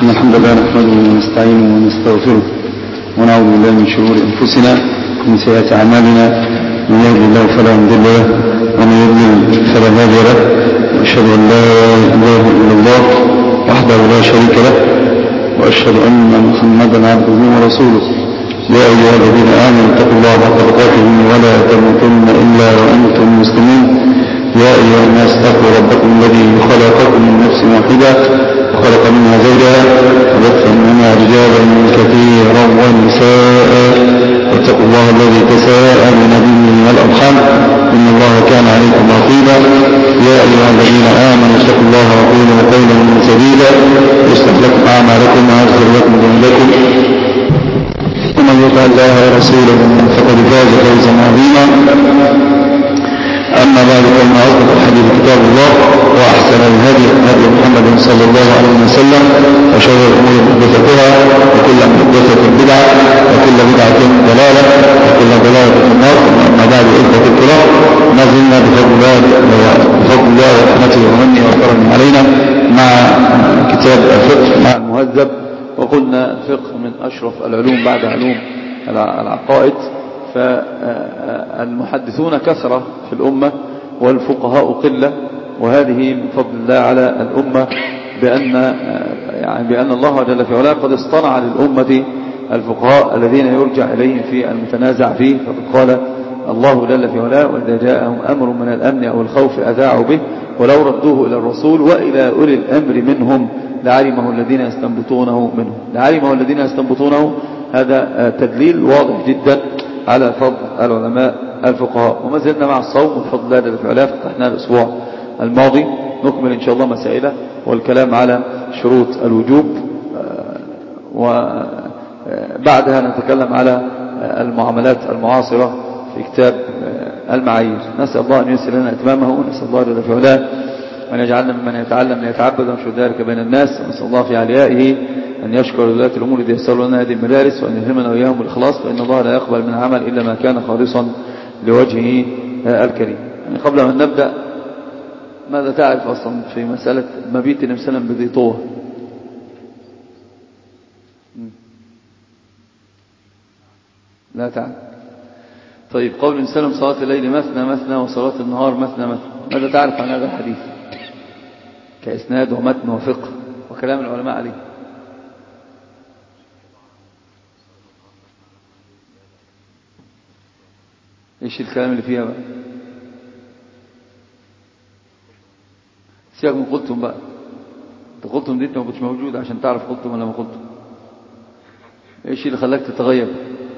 إن الحمد لله نحمده ونستعينه ونستغفره ونعوذ بالله من شرور أنفسنا ومن سيئات أعمالنا. من يهد الله فلا مضل له ومن يضلل فلا هادي له، وأشهد أن لا إله إلا الله وحده لا شريك له، وأشهد أن محمدا عبده ورسوله. يا أيها الذين آمنوا اتقوا الله حق تقاته ولا تموتن إلا وأنتم مسلمون. يا أيها الناس اتقوا ربكم الذي خلقكم من نفس واحدة وخلق منها زوجها وبث منهما رجالا كثيرا ونساء، واتقوا الله الذي تساءلون به والأرحام إن الله كان عليكم رقيبا. يا أيها الذين آمنوا اتقوا الله وقولوا قولا سديدا يصلح لكم أعمالكم ويغفر لكم ذنوبكم، ومن يطع الله ورسوله فقد فاز فوزا عظيما. أما بعد، فإن أصدق الحديث كتاب الله، وأحسن الهدي هدي محمد صلى الله عليه وسلم، وشر الأمور محدثاتها، وكل محدثة بدعة، وكل بدعة ضلالة، وكل ضلالة في النار. أما بعد، إخوة الكرام، ما زلنا بفضل الله ورحمته ومنه وكرمه علينا مع كتاب الفقه مع المهذب. وقلنا الفقه من أشرف العلوم بعد علوم العقائد، فالمحدثون كثرة في الأمة والفقهاء قلة، وهذه من فضل الله على الأمة بأن الله جل في علاه قد اصطنع للأمة الفقهاء الذين يرجع إليهم في المتنازع فيه. فقد قال الله جل في علاه: وإذا جاءهم أمر من الأمن أو الخوف أذاعوا به ولو ردوه إلى الرسول وإلى أولي الأمر منهم لعلمه الذين يستنبطونه منهم. لعلمه الذين يستنبطونه، هذا تدليل واضح جدا على فضل العلماء الفقهاء. وما زلنا مع الصوم بفضل الله جل في علاه، فتحنا الأسبوع الماضي، نكمل إن شاء الله مسائله والكلام على شروط الوجوب، وبعدها نتكلم على المعاملات المعاصرة في كتاب المعايير. نسأل الله أن ييسر لنا إتمامه، ونسأل الله جل في علاه أن يجعلنا ممن يتعلم ليتعبد ونشر ذلك بين الناس. ونسأل الله في عليائه أن يشكر ولاة الأمور الذي يسر لنا هذه المدارس، وأن يلهمنا وإياهم بالإخلاص، فإن الله لا يقبل من عمل إلا ما كان خالصا لوجهه الكريم. يعني قبل أن نبدأ، ماذا تعرف أصلا في مسألة مبيت النبي صلى الله عليه وسلم بذي طوى؟ لا تعرف. طيب، قول النبي صلى الله عليه وسلم: صلاة الليل مثنى مثنى وصلاة النهار مثنى مثنى، ماذا تعرف عن هذا الحديث كإسناد ومتن وفقه وكلام العلماء عليه؟ ايش الكلام اللي فيها بقى؟ سيبك من قلتم بقى. انت قلتم دي انت ما كنتش موجود عشان تعرف قلتم ولا ما قلتم. ايش اللي خلاك تتغير؟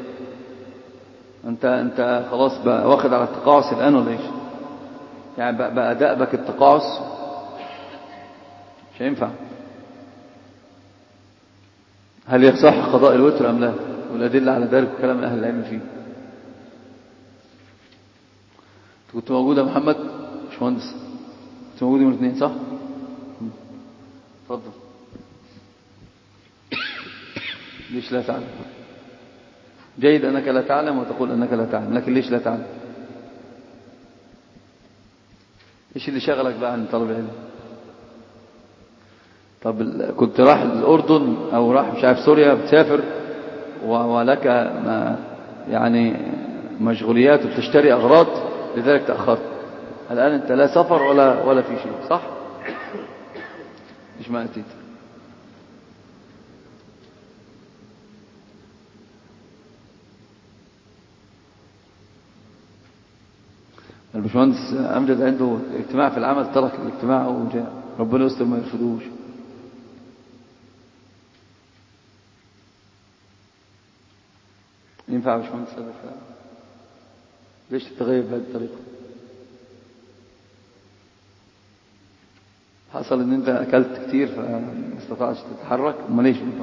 انت خلاص بقى واخد على التقاعس الان ولا ايش؟ يعني بقى دأبك التقاعس، مش هينفع. هل يصح قضاء الوتر ام لا؟ والادله على ذلك وكلام اهل العلم فيه. كنت موجود يا محمد مش مهندس؟ كنت موجود يوم الاثنين صح؟ اتفضل. ليش لا تعلم؟ جيد انك لا تعلم وتقول انك لا تعلم، لكن ليش لا تعلم؟ ايش اللي شغلك بقى عن طلب العلم؟ طب كنت راح الأردن أو راح مش عارف سوريا، بتسافر ولك يعني مشغوليات وبتشتري أغراض، لذلك تأخرت. الآن أنت لا سفر ولا في شيء، صح؟ إيش ما أتيت؟ الباشمهندس أمجد عنده اجتماع في العمل، ترك الاجتماع وجاء. ربنا يستر ما يرفضوش. ينفع يا باشمهندس هذا الكلام؟ ليش تتغير بهذه الطريقة؟ حصل ان انت اكلت كتير فما استطعتش تتحرك، امال ليش ينفع؟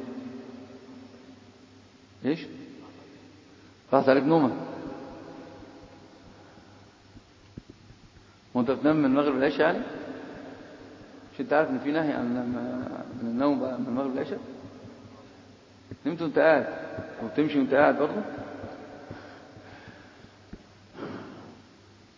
ايش؟ راحت عليك نومك؟ وانت بتنام من المغرب للعشاء يعني؟ مش انت عارف ان في نهي عن من النوم بقى من المغرب للعشاء؟ نمت وانت قاعد وبتمشي وانت قاعد برضه؟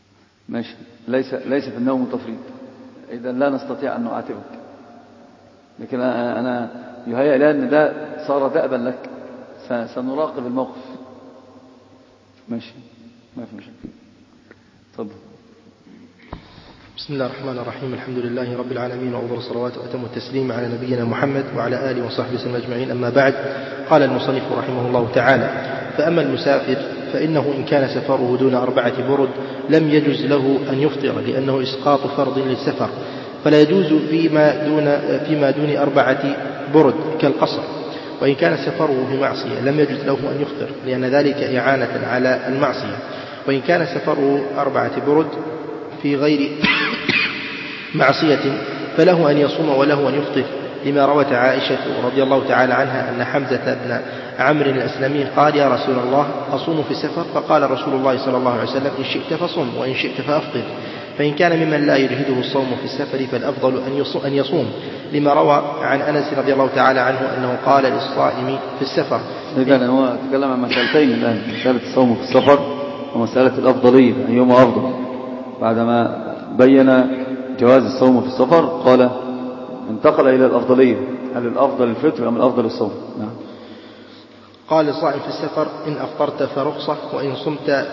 ماشي. ليس في النوم تفريط، اذا لا نستطيع ان نعاتبك. لكن أنا يهيأ لي أن ده صار دأبا لك، سنراقب الموقف. ماشي، ما في مشكلة. تفضل. بسم الله الرحمن الرحيم. الحمد لله رب العالمين، وأفضل الصلوات وأتم التسليم على نبينا محمد وعلى آله وصحبه وسلم أجمعين. أما بعد، قال المصنف رحمه الله تعالى: فأما المسافر فإنه إن كان سفره دون 4 برد لم يجز له أن يفطر، لأنه إسقاط فرض للسفر، فلا يجوز فيما دون 4 برد كالقصر. وإن كان سفره في معصية لم يجز له أن يفطر، لأن ذلك إعانة على المعصية. وإن كان سفره 4 برد في غير معصية فله أن يصوم وله أن يفطر، لما روت عائشة رضي الله تعالى عنها أن حمزة بن عمرو الأسلمي قال: يا رسول الله، أصوم في السفر؟ فقال رسول الله صلى الله عليه وسلم: إن شئت فصم وإن شئت فأفطر. فإن كان ممن لا يجهده الصوم في السفر فالأفضل أن يصوم، لما روى عن أنس رضي الله تعالى عنه أنه قال للصائم في السفر. إذن هو تكلم عن مسألتين الآن: مسألة الصوم في السفر ومسألة الأفضلية، أيهما أفضل. بعدما بين جواز الصوم في السفر قال انتقل إلى الأفضلية: هل الأفضل الفطر أم الأفضل الصوم؟ نعم. قال الصائم في السفر: إن أفطرت فرخصة، وإن صمت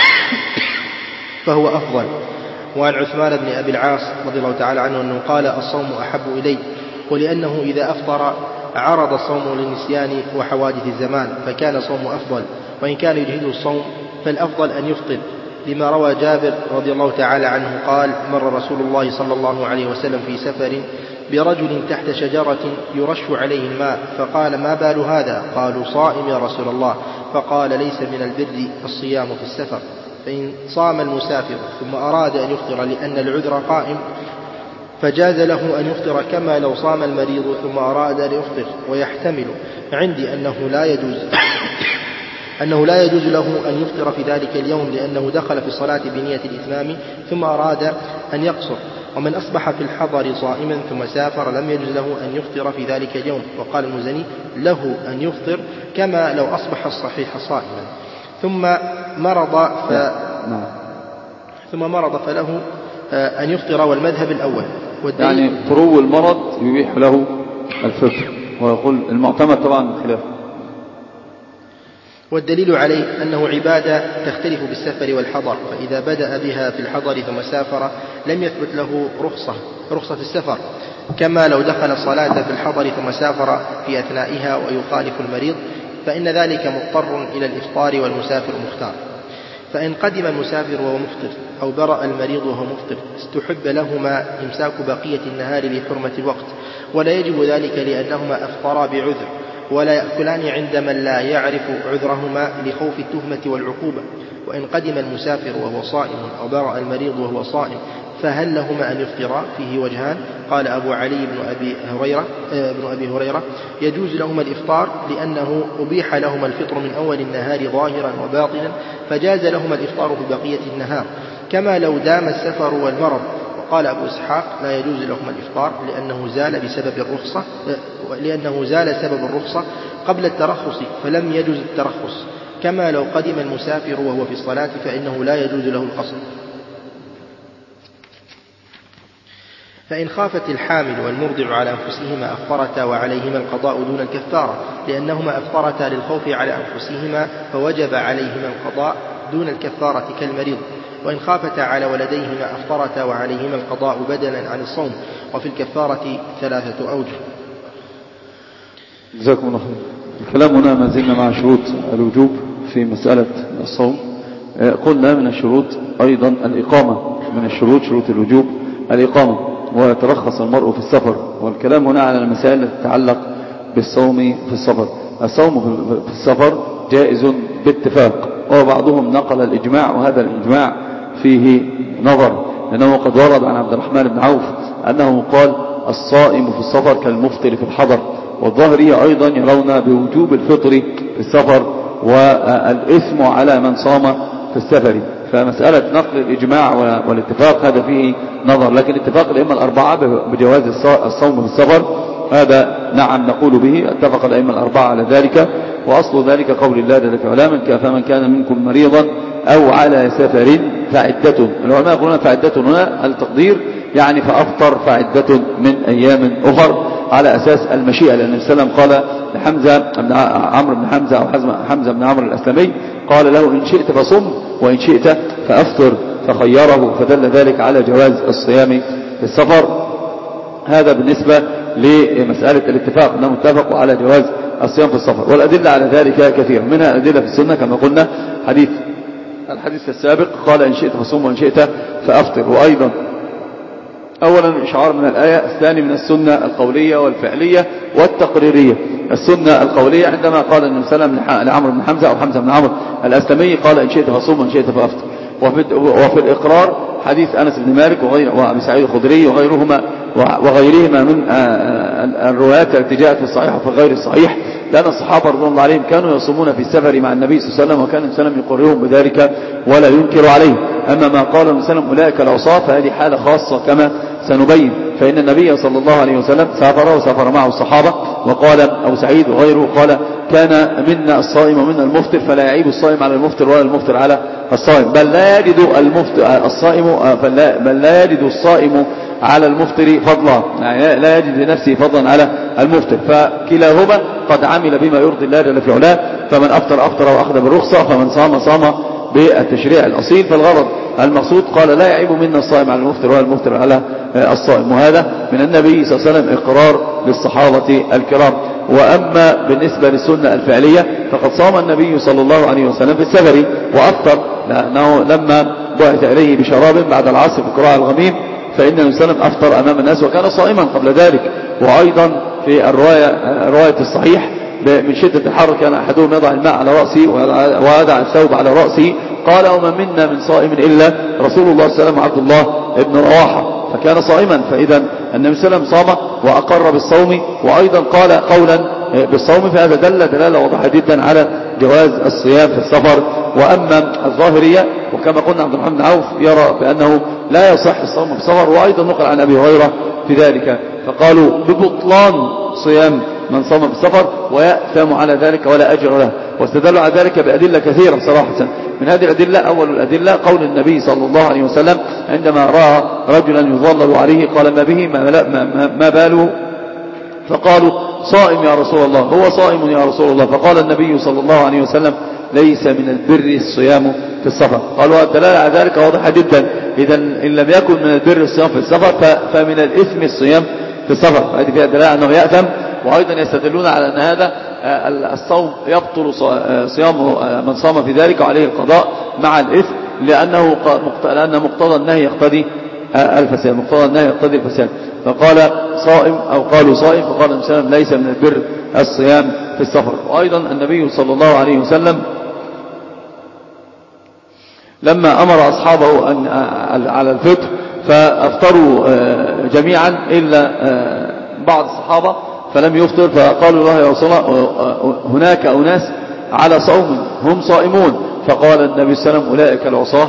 فهو أفضل. وعن عثمان بن أبي العاص رضي الله تعالى عنه أنه قال: الصوم أحب إلي، ولأنه إذا أفطر عرض الصوم للنسيان وحوادث الزمان، فكان صوم أفضل. وإن كان يجهده الصوم فالأفضل أن يفطر، لما روى جابر رضي الله تعالى عنه قال: مر رسول الله صلى الله عليه وسلم في سفر برجل تحت شجرة يرش عليه الماء، فقال: ما بال هذا؟ قالوا: صائم يا رسول الله. فقال: ليس من البر الصيام في السفر. فإن صام المسافر ثم أراد أن يفطر لأن العذر قائم فجاز له أن يفطر، كما لو صام المريض ثم أراد أن يفطر. ويحتمل عندي أنه لا يجوز له أن يفطر في ذلك اليوم، لأنه دخل في الصلاة بنية الإتمام ثم أراد أن يقصر. ومن أصبح في الحضر صائما ثم سافر لم يجوز له أن يفطر في ذلك اليوم. وقال المزني: له أن يفطر كما لو أصبح الصحيح صائما ثم مرض فله أن يفطر، والمذهب الأول. يعني طرو المرض يبيح له الفطر، ويقول المعتمد طبعا خلافه. والدليل عليه أنه عبادة تختلف بالسفر والحضر، فإذا بدأ بها في الحضر ثم سافر لم يثبت له رخصة السفر، كما لو دخل الصلاة في الحضر ثم سافر في أثنائها ويخالف المريض، فإن ذلك مضطر إلى الإفطار والمسافر مختار. فإن قدم المسافر وهو مفطر أو برأ المريض وهو مفطر استحب لهما إمساك بقية النهار لحرمة الوقت، ولا يجب ذلك لأنهما أفطرا بعذر، ولا يأكلان عند من لا يعرف عذرهما لخوف التهمة والعقوبة. وإن قدم المسافر وهو صائم أو برأ المريض وهو صائم فهل لهما أن يفطرا؟ فيه وجهان. قال أبو علي بن أبي هريرة: يجوز لهما الإفطار، لأنه أبيح لهما الفطر من أول النهار ظاهرا وباطنا، فجاز لهما الإفطار في بقية النهار، كما لو دام السفر والمرض. وقال أبو إسحاق: لا يجوز لهما الإفطار لأنه زال سبب الرخصة قبل الترخص، فلم يجوز الترخص، كما لو قدم المسافر وهو في الصلاة فإنه لا يجوز له القصر. فإن خافت الحامل والمرضع على أنفسهما أفطرتا وعليهما القضاء دون الكفارة، لأنهما أفطرتا للخوف على أنفسهما فوجب عليهما القضاء دون الكفارة كالمريض. وإن خافتا على ولديهما أفطرتا وعليهما القضاء بدلا عن الصوم، وفي الكفارة 3 أوجه. جزاكم الله خير. الكلام هنا ما زلنا مع شروط الوجوب في مسألة الصوم. قلنا من الشروط أيضا الإقامة، من الشروط شروط الوجوب الإقامة، ويترخص المرء في السفر. والكلام هنا على المسائل التي تتعلق بالصوم في السفر. الصوم في السفر جائز باتفاق، وبعضهم نقل الإجماع، وهذا الإجماع فيه نظر، لأنه قد ورد عن عبد الرحمن بن عوف أنه قال: الصائم في السفر كالمفطر في الحضر. والظاهرية أيضا يرون بوجوب الفطر في السفر والإثم على من صام في السفر. فمسألة نقل الإجماع والاتفاق هذا فيه نظر، لكن اتفاق الأئمة الأربعة بجواز الصوم في السفر هذا نعم نقول به، اتفق الأئمة الأربعة على ذلك. وأصل ذلك قول الله جل في علاه: فمن كان منكم مريضا أو على سفر فعدة. العلماء يقولون فعدة هنا التقدير يعني فأفطر فعدة من أيام أخر، على أساس المشيئة، لأن النبي صلى الله عليه وسلم قال لحمزة بن عمرو بن حمزة أو حمزة بن عمرو الأسلمي، قال له إن شئت فصم وإن شئت فأفطر، فخيره، فدل ذلك على جواز الصيام في السفر. هذا بالنسبة لمسألة الاتفاق، أنهم اتفقوا على جواز الصيام في السفر، والأدلة على ذلك كثير، منها أدلة في السنة كما قلنا الحديث السابق قال إن شئت فصوم وإن شئت فأفطر. وأيضا أولا الإشعار من الآية، الثاني من السنة القولية والفعلية والتقريرية. السنة القولية عندما قال النبي صلى الله عليه وسلم لعمرو بن حمزة أو حمزة بن عمرو الأسلمي قال إن شئت فصوم وإن شئت فأفطر. وفي الإقرار حديث أنس بن مالك وأبي سعيد الخدري وغيرهما من الروايات التي جاءت في الصحيح وفي غير الصحيح، لأن الصحابة رضي الله عليهم كانوا يصومون في السفر مع النبي صلى الله عليه وسلم، وكان النبي صلى الله عليه وسلم يقرهم بذلك ولا ينكر عليه. أما ما قال النبي صلى الله عليه وسلم أولئك العصاة فهذه حالة خاصة كما سنبين، فإن النبي صلى الله عليه وسلم سافر وسافر معه الصحابة، وقال أبو سعيد وغيره قال كان منا الصائم ومنا المفطر، فلا يعيب الصائم على المفطر ولا المفطر على الصائم، بل لا يجد الصائم على المفطر فضلا، يعني لا يجد لنفسه فضلا على المفطر، فكلاهما قد عمل بما يرضي الله جل في علاه، فمن أفطر وأخذ بالرخصة، فمن صام بالتشريع الأصيل. فالغرض المقصود قال لا يعيب منا الصائم على المفطر ولا المفطر على الصائم، وهذا من النبي صلى الله عليه وسلم إقرار للصحابة الكرام. وأما بالنسبة للسنة الفعلية فقد صام النبي صلى الله عليه وسلم في السفر وأفطر، لأنه لما بعث إليه بشراب بعد العصر في قراء الغميم، فإن النبي صلى الله عليه وسلم أفطر أمام الناس وكان صائما قبل ذلك. وأيضا في رواية الصحيح من شدة الحر كان أحدهم يضع الماء على رأسه ويضع الثوب على رأسه، قال وما منا من صائم إلا رسول الله صلى الله عليه وسلم عبد الله بن رواحة، فكان صائما. فإذا النبي صلى الله عليه وسلم صام وأقر بالصوم، وأيضا قال قولا بالصوم، فهذا دلالة واضحة جدا على جواز الصيام في السفر. وأما الظاهرية وكما قلنا عبد الرحمن بن عوف يرى بأنه لا يصح الصوم في السفر، وأيضا نقل عن أبي هريرة في ذلك، فقالوا ببطلان صيام من صام في السفر ويأثم على ذلك ولا أجر له، واستدلوا على ذلك بأدلة كثيرة صراحة. من هذه الأدلة أول الأدلة قول النبي صلى الله عليه وسلم عندما رأى رجلا يظلل عليه قال ما به ما باله، فقالوا صائم يا رسول الله، هو صائم يا رسول الله، فقال النبي صلى الله عليه وسلم ليس من البر الصيام في السفر. قالوا الدلالة على ذلك واضحة جدا، إذا إن لم يكن من البر الصيام في السفر فمن الإثم الصيام في السفر، هذه فيها دلالة أنه يأثم. وأيضا يستدلون على أن هذا الصوم يبطل صيام من صام في ذلك وعليه القضاء مع الإثم، لأن مقتضى النهي يقتضي الفساد، فقال صائم أو قالوا صائم، فقال النبي صلى الله عليه وسلم ليس من البر الصيام في السفر. وأيضا النبي صلى الله عليه وسلم لما أمر أصحابه على الفطر فأفطروا جميعا إلا بعض الصحابة فلم يفطر، فقالوا له يا رسول الله هناك أناس على صوم هم صائمون، فقال النبي صلى الله عليه وسلم أولئك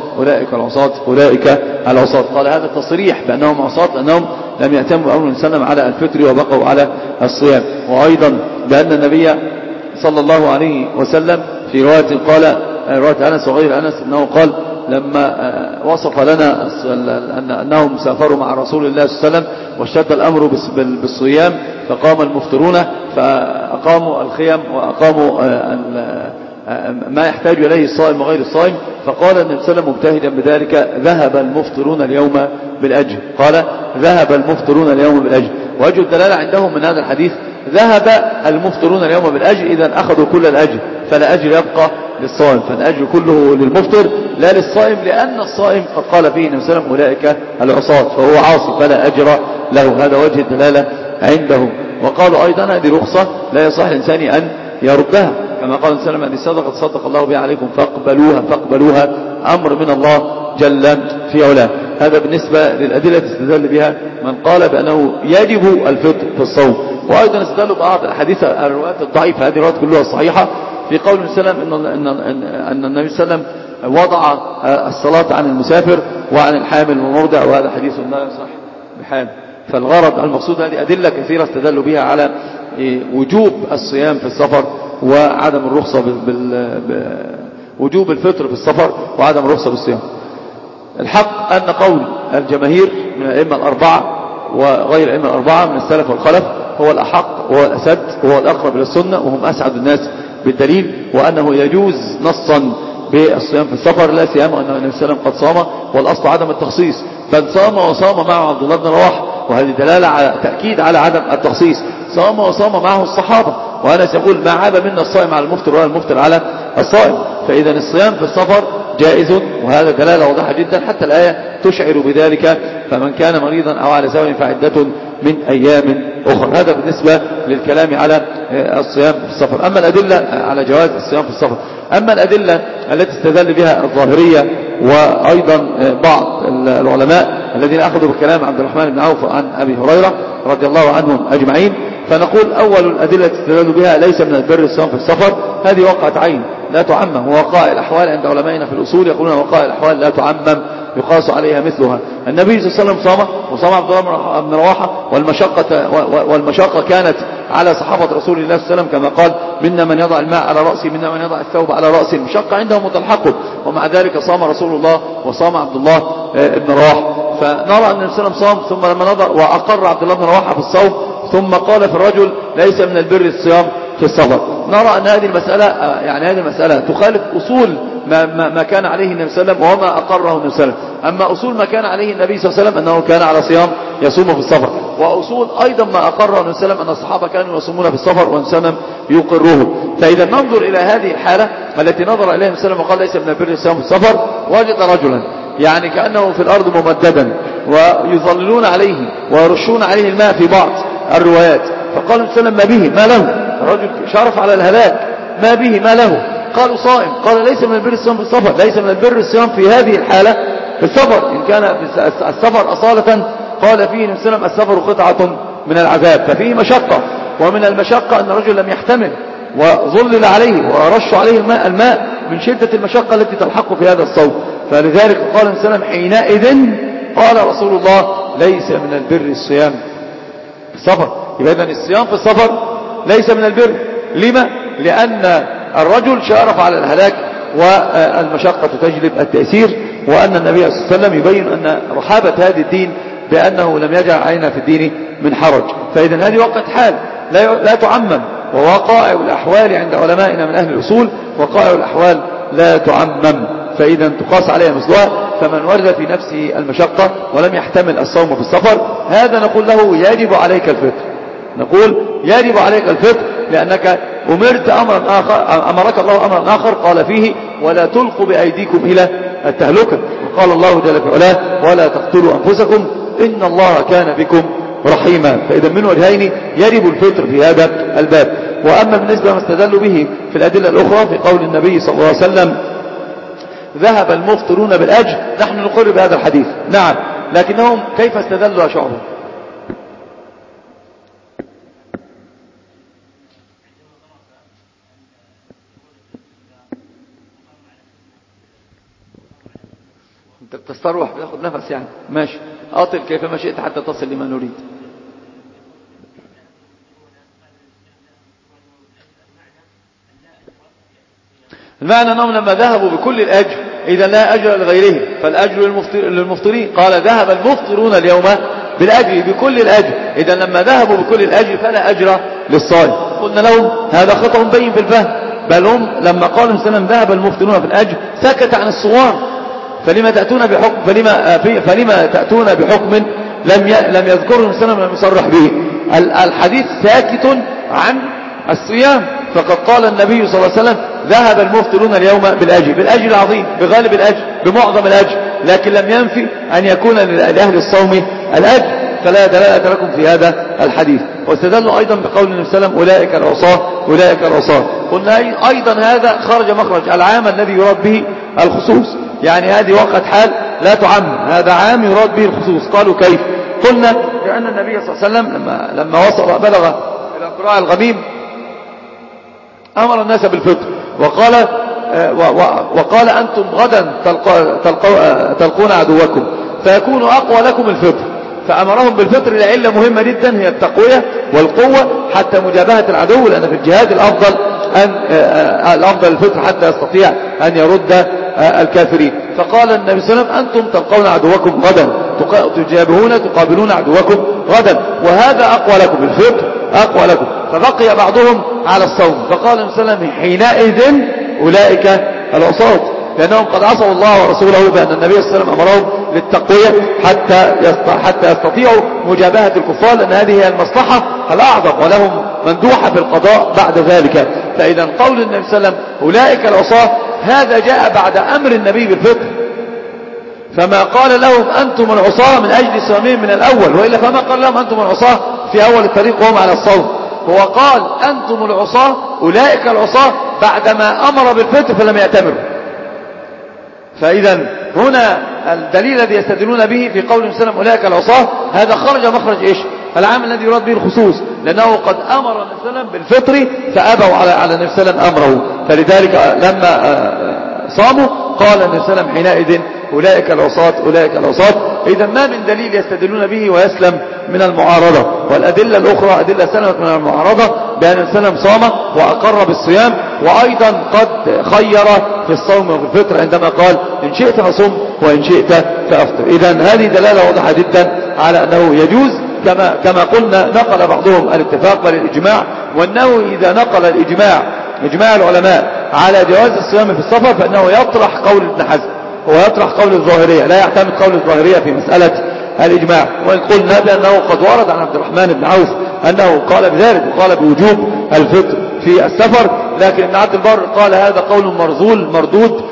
العصاة. قال هذا تصريح بأنهم عصاة، لأنهم لم يأتموا بأمر النبي صلى الله عليه وسلم على الفطر وبقوا على الصيام. وأيضا بأن النبي صلى الله عليه وسلم في رواية قال رواية أنس وغير أنس أنه قال لما وصف لنا أنهم سافروا مع رسول الله صلى الله عليه وسلم واشتد الأمر بالصيام، فقام المفطرون فأقاموا الخيم وأقاموا ما يحتاج إليه الصائم وغير الصائم، فقال النبي صلى الله عليه وسلم مبتهجا بذلك ذهب المفطرون اليوم بالأجر. قال ذهب المفطرون اليوم بالأجر. وجه الدلالة عندهم من هذا الحديث ذهب المفطرون اليوم بالأجر، إذا أخذوا كل الأجر، فلا أجر يبقى للصائم، فالأجر كله للمفطر لا للصائم، لأن الصائم قد قال فيه النبي صلى الله عليه وسلم أولئك العصاة، فهو عاصي فلا أجر له. هذا وجه الدلالة عندهم. وقالوا أيضا هذه رخصة لا يصح الإنسان أن يردها، كما قال النبي صلى الله عليه وسلم هذه صدق الله بها عليكم فاقبلوها أمر من الله جل في علاه. هذا بالنسبة للأدلة استدل بها من قال بأنه يجب الفطر في الصوم. وأيضا استدلوا بعض الحديث الروايات الضعيفة، هذه الروايات كلها صحيحة، في قول النبي صلى الله عليه وسلم أن النبي صلى الله عليه وسلم وضع الصلاة عن المسافر وعن الحامل والمرضع، وهذا حديث لا يصح بحال. فالغرض المقصود هذه أدلة كثيرة استدلوا بها على وجوب الصيام في السفر وعدم الرخصة وجوب الفطر في السفر وعدم الرخصة بالصيام. الحق أن قول الجماهير من الأئمة الأربعة وغير الأئمة الأربعة من السلف والخلف هو الأحق وهو الأسد وهو الأقرب إلى السنة، وهم أسعد الناس بالدليل، وأنه يجوز نصا بالصيام في السفر، لا سيما أن النبي صلى الله عليه وسلم قد صام، والأصل عدم التخصيص، بل صام وصام معه عبد الله بن رواحة، وهذه دلالة على تأكيد على عدم التخصيص. صام وصام معه الصحابة، وأنس يقول ما عاب منا الصائم على المفطر ولا المفطر على الصائم. فإذا الصيام في السفر جائز، وهذا دلالة واضحة جدا، حتى الآية تشعر بذلك، فمن كان مريضا أو على سفر فعدة من أيام أخرى. هذا بالنسبة للكلام على الصيام في السفر. أما الأدلة على جواز الصيام في السفر، أما الأدلة التي استدل بها الظاهرية وأيضا بعض العلماء الذين أخذوا بكلام عبد الرحمن بن عوف عن أبي هريرة رضي الله عنهم أجمعين، فنقول أول الأدلة التي استدلوا بها ليس من البر الصيام في السفر، هذه وقعت عين لا تعمم، ووقائع الأحوال عند علمائنا في الأصول يقولون وقائع الأحوال لا تعمم يقاس عليها مثلها. النبي صلى الله عليه وسلم صام وصام عبد الله بن رواحة، والمشقة كانت على صحابة رسول الله صلى الله عليه وسلم، كما قال منا من يضع الماء على رأسه منا من يضع الثوب على رأسه، المشقة عندهم متلحقه، ومع ذلك صام رسول الله وصام عبد الله بن رواحة. فنرى أن النبي صلى الله عليه وسلم صام، ثم لما نظر وأقر عبد الله بن رواحة في الصوم، ثم قال في الرجل ليس من البر الصيام في السفر. نرى أن هذه المسألة هذه المسألة تخالف أصول ما كان عليه النبي صلى الله عليه وسلم وما أقره النبي صلى الله عليه وسلم. أما أصول ما كان عليه النبي صلى الله عليه وسلم أنه كان على صيام يصوم في السفر، وأصول أيضا ما أقره النبي صلى الله عليه وسلم أن الصحابة كانوا يصومون في السفر وانسلم يقره. فإذا ننظر إلى هذه الحالة التي نظر إليها النبي صلى الله عليه وسلم وقال ليس من البر الصيام في السفر، وجد رجلا يعني كأنه في الأرض ممددا ويظللون عليه ويرشون عليه الماء في بعض الروايات، فقال النبي صلى الله عليه وسلم ما به ما له، الرجل شرف على الهلاك، ما به ما له، قالوا صائم، قال ليس من البر الصيام في السفر، ليس من البر الصيام في هذه الحالة في السفر، إن كان في السفر أصالة قال فيه النبي صلى الله عليه وسلم السفر قطعة من العذاب، ففيه مشقة، ومن المشقة أن الرجل لم يحتمل وظلل عليه ورش عليه الماء من شدة المشقة التي تلحق في هذا الصوم، فلذلك قال النبي صلى الله عليه وسلم حينئذ قال رسول الله ليس من البر الصيام في السفر. يبقى إذن الصيام في السفر ليس من البر. لما؟ لأن الرجل شارف على الهلاك والمشقة تجلب التأثير، وأن النبي صلى الله عليه وسلم يبين أن رحابة هذا الدين بأنه لم يجعل علينا في الدين من حرج. فإذا هذه وقت حال لا تعمم، ووقائع الأحوال عند علمائنا من أهل الأصول وقائع الأحوال لا تعمم، فإذا تقاس عليها مثلها. فمن ورد في نفسه المشقة ولم يحتمل الصوم في السفر، هذا نقول له يجب عليك الفطر، نقول يجب عليك الفطر، لأنك أمرت أمرا آخر، أمرك الله أمرا آخر قال فيه ولا تلقوا بأيديكم إلى التهلكة، وقال الله جل في علاه ولا تقتلوا أنفسكم إن الله كان بكم رحيما. فإذا من وجهين يجب الفطر في هذا الباب. وأما بالنسبة ما استدلوا به في الأدلة الأخرى في قول النبي صلى الله عليه وسلم ذهب المفطرون بالأجر، نحن نقر بهذا الحديث نعم، لكنهم كيف استدلوا يا شعبة؟ انت بتستروح بتاخد نفس يعني، ماشي، اطل كيفما شئت حتى تصل لما نريد. المعنى أنهم لما ذهبوا بكل الأجر إذا لا أجر لغيرهم، فالأجر للمفطرين، قال ذهب المفطرون اليوم بالأجر بكل الأجر، إذا لما ذهبوا بكل الأجر فلا أجر للصائم. قلنا لهم هذا خطأ بين في الفهم، بل هم لما قال النبي صلى الله عليه وسلم ذهب المفطرون في الأجر سكت عن الصوام، فلما تأتون بحكم لم يذكره النبي صلى الله عليه وسلم ولم يصرح به. الحديث ساكت عن الصيام، فقد قال النبي صلى الله عليه وسلم ذهب المفطرون اليوم بالأجر العظيم، بغالب الأجر، بمعظم الأجر، لكن لم ينفي أن يكون لأهل الصوم الأجر، فلا دلالة لكم في هذا الحديث. واستدلوا أيضا بقول النبي صلى الله عليه وسلم أولئك العصاة أولئك العصاة. قلنا أيضا هذا خرج مخرج العام الذي يراد به الخصوص، يعني هذه وقت حال لا تعمم، هذا عام يراد به الخصوص. قالوا كيف؟ قلنا لأن النبي صلى الله عليه وسلم لما بلغ إلى قراء الغميم أمر الناس بالفطر، وقال أنتم غدا تلقون عدوكم فيكون أقوى لكم الفطر، فأمرهم بالفطر لعلة مهمة جدا هي التقوية والقوة حتى مجابهة العدو، لأن في الجهاد الأفضل الفطر حتى يستطيع أن يرد الكافرين. فقال النبي صلى الله عليه وسلم أنتم تلقون عدوكم غدا، تقابلون عدوكم غدا، وهذا أقوى لكم، الفطر أقوى لكم. فبقي بعضهم على الصوم، فقال النبي صلى الله عليه وسلم حينئذ أولئك العصاة، لأنهم قد عصوا الله ورسوله، بأن النبي صلى الله عليه وسلم أمرهم للتقوية حتى يستطيعوا مجابهة الكفار، لأن هذه هي المصلحة الأعظم، ولهم مندوحة في القضاء بعد ذلك. فإذا قول النبي صلى الله عليه وسلم أولئك العصاة هذا جاء بعد أمر النبي بالفطر، فما قال لهم أنتم العصاة من أجل صومهم من الأول، وإلا فما قال لهم أنتم العصاة في أول الطريق وهم على الصوم. هو قال أنتم العصاة أولئك العصاة بعدما أمر بالفطر فلم يأتمروا. فإذا هنا الدليل الذي يستدلون به في قول النبي صلى الله عليه وسلم أولئك العصاة هذا خرج مخرج إيش؟ العام الذي يراد به الخصوص، لأنه قد أمر النبي صلى الله عليه وسلم بالفطر فأبوا على النبي صلى الله عليه وسلم أمره، فلذلك لما صاموا قال النبي صلى الله عليه وسلم حينئذ أولئك العصاة أولئك العصاة. إذا ما من دليل يستدلون به ويسلم من المعارضة، والأدلة الأخرى أدلة سلمت من المعارضة، بأن النبي صلى الله عليه وسلم صام وأقر بالصيام، وأيضا قد خير في الصوم وفي الفطر عندما قال إن شئت فصم وإن شئت فأفطر. إذا هذه دلالة واضحة جدا على أنه يجوز، كما قلنا نقل بعضهم الاتفاق بل الإجماع، وأنه إذا نقل إجماع العلماء على جواز الصيام في السفر فإنه يطرح قول ابن حزم ويطرح قول الظاهرية، لا يعتمد قول الظاهرية في مسألة الإجماع. وإن قلنا بأنه قد ورد عن عبد الرحمن بن عوف أنه قال بذلك وقال بوجوب الفطر في السفر، لكن ابن عبد البر قال هذا قول مرذول مردود،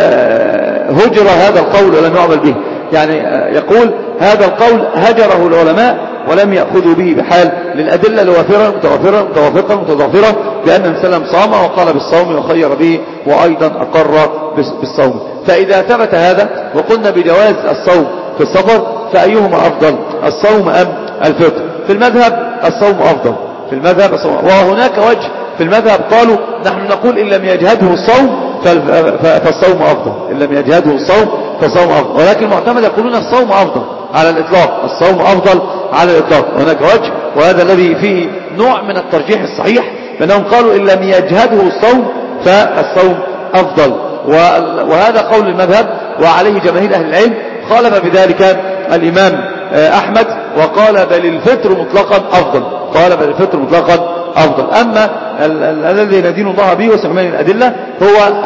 هجر هذا القول ولم يعمل به، يعني يقول هذا القول هجره العلماء ولم يأخذوا به بحال، للأدلة الوافرة متوافقة متضافرة، بأن النبي صلى الله عليه وسلم صام وقال بالصوم وخير به وأيضا أقر بالصوم. فإذا ثبت هذا وقلنا بجواز الصوم في السفر فأيهما أفضل، الصوم أم الفطر؟ في المذهب الصوم أفضل، في المذهب الصوم. وهناك وجه في المذهب قالوا نحن نقول إن لم يجهده الصوم فالصوم أفضل، إن لم يجهده الصوم فالصوم أفضل، ولكن المعتمد يقولون الصوم أفضل على الإطلاق، الصوم أفضل على الإطلاق. هناك وجه وهذا الذي فيه نوع من الترجيح الصحيح، لأنهم قالوا إن لم يجهده الصوم فالصوم أفضل، وهذا قول المذهب وعليه جماهير أهل العلم. خالف بذلك الإمام أحمد وقال بل الفطر مطلقا أفضل، قال بل الفطر مطلقا أفضل. أما الذي ندين الله به وسمعنا الأدلة هو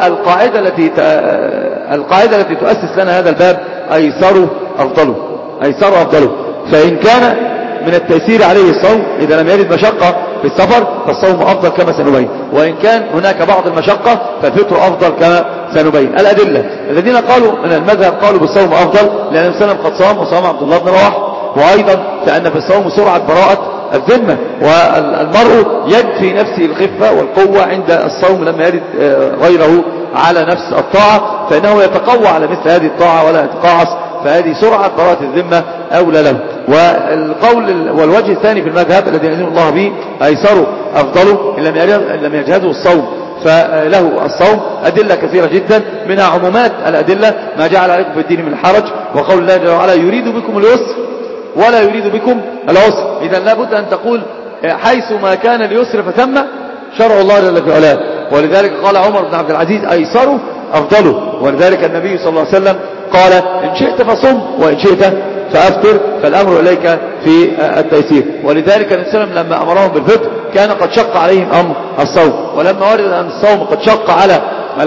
القاعدة التي تؤسس لنا هذا الباب، أيسر أفضله. فإن كان من التيسير عليه الصوم إذا لم يجد مشقة في السفر فالصوم أفضل كما سنبين، وإن كان هناك بعض المشقة فالفطر أفضل كما سنبين. الأدلة الذين قالوا من المذهب قالوا بالصوم أفضل لأن النبي صلى الله عليه وسلم قد صام وصام عبد الله بن رواحة، وأيضا فأن في الصوم سرعة براءة الذمة، والمرء يجد في نفسه الخفة والقوة عند الصوم لما يجد غيره على نفس الطاعة، فإنه يتقوى على مثل هذه الطاعة ولا يتقاعس، فهذه سرعة براءة الذمة أولى له. والقول والوجه الثاني في المذهب الذي يدين الله به أيسر أفضله إن لم يجهده الصوم فله الصوم. أدلة كثيرة جدا منها عمومات الأدلة ما جعل عليكم في الدين من حرج، وقول الله جل وعلا يريد بكم اليسر ولا يريد بكم العسر. إذا لابد أن تقول حيث ما كان اليسر فثم شرع الله جل في علاه، ولذلك قال عمر بن عبد العزيز أيسر أفضله، ولذلك النبي صلى الله عليه وسلم قال إن شئت فصم وإن شئت فأفطر، فالأمر إليك في التيسير. ولذلك النبي صلى الله عليه وسلم لما أمرهم بالفطر كان قد شق عليهم أمر الصوم، ولما ورد أن الصوم قد شق على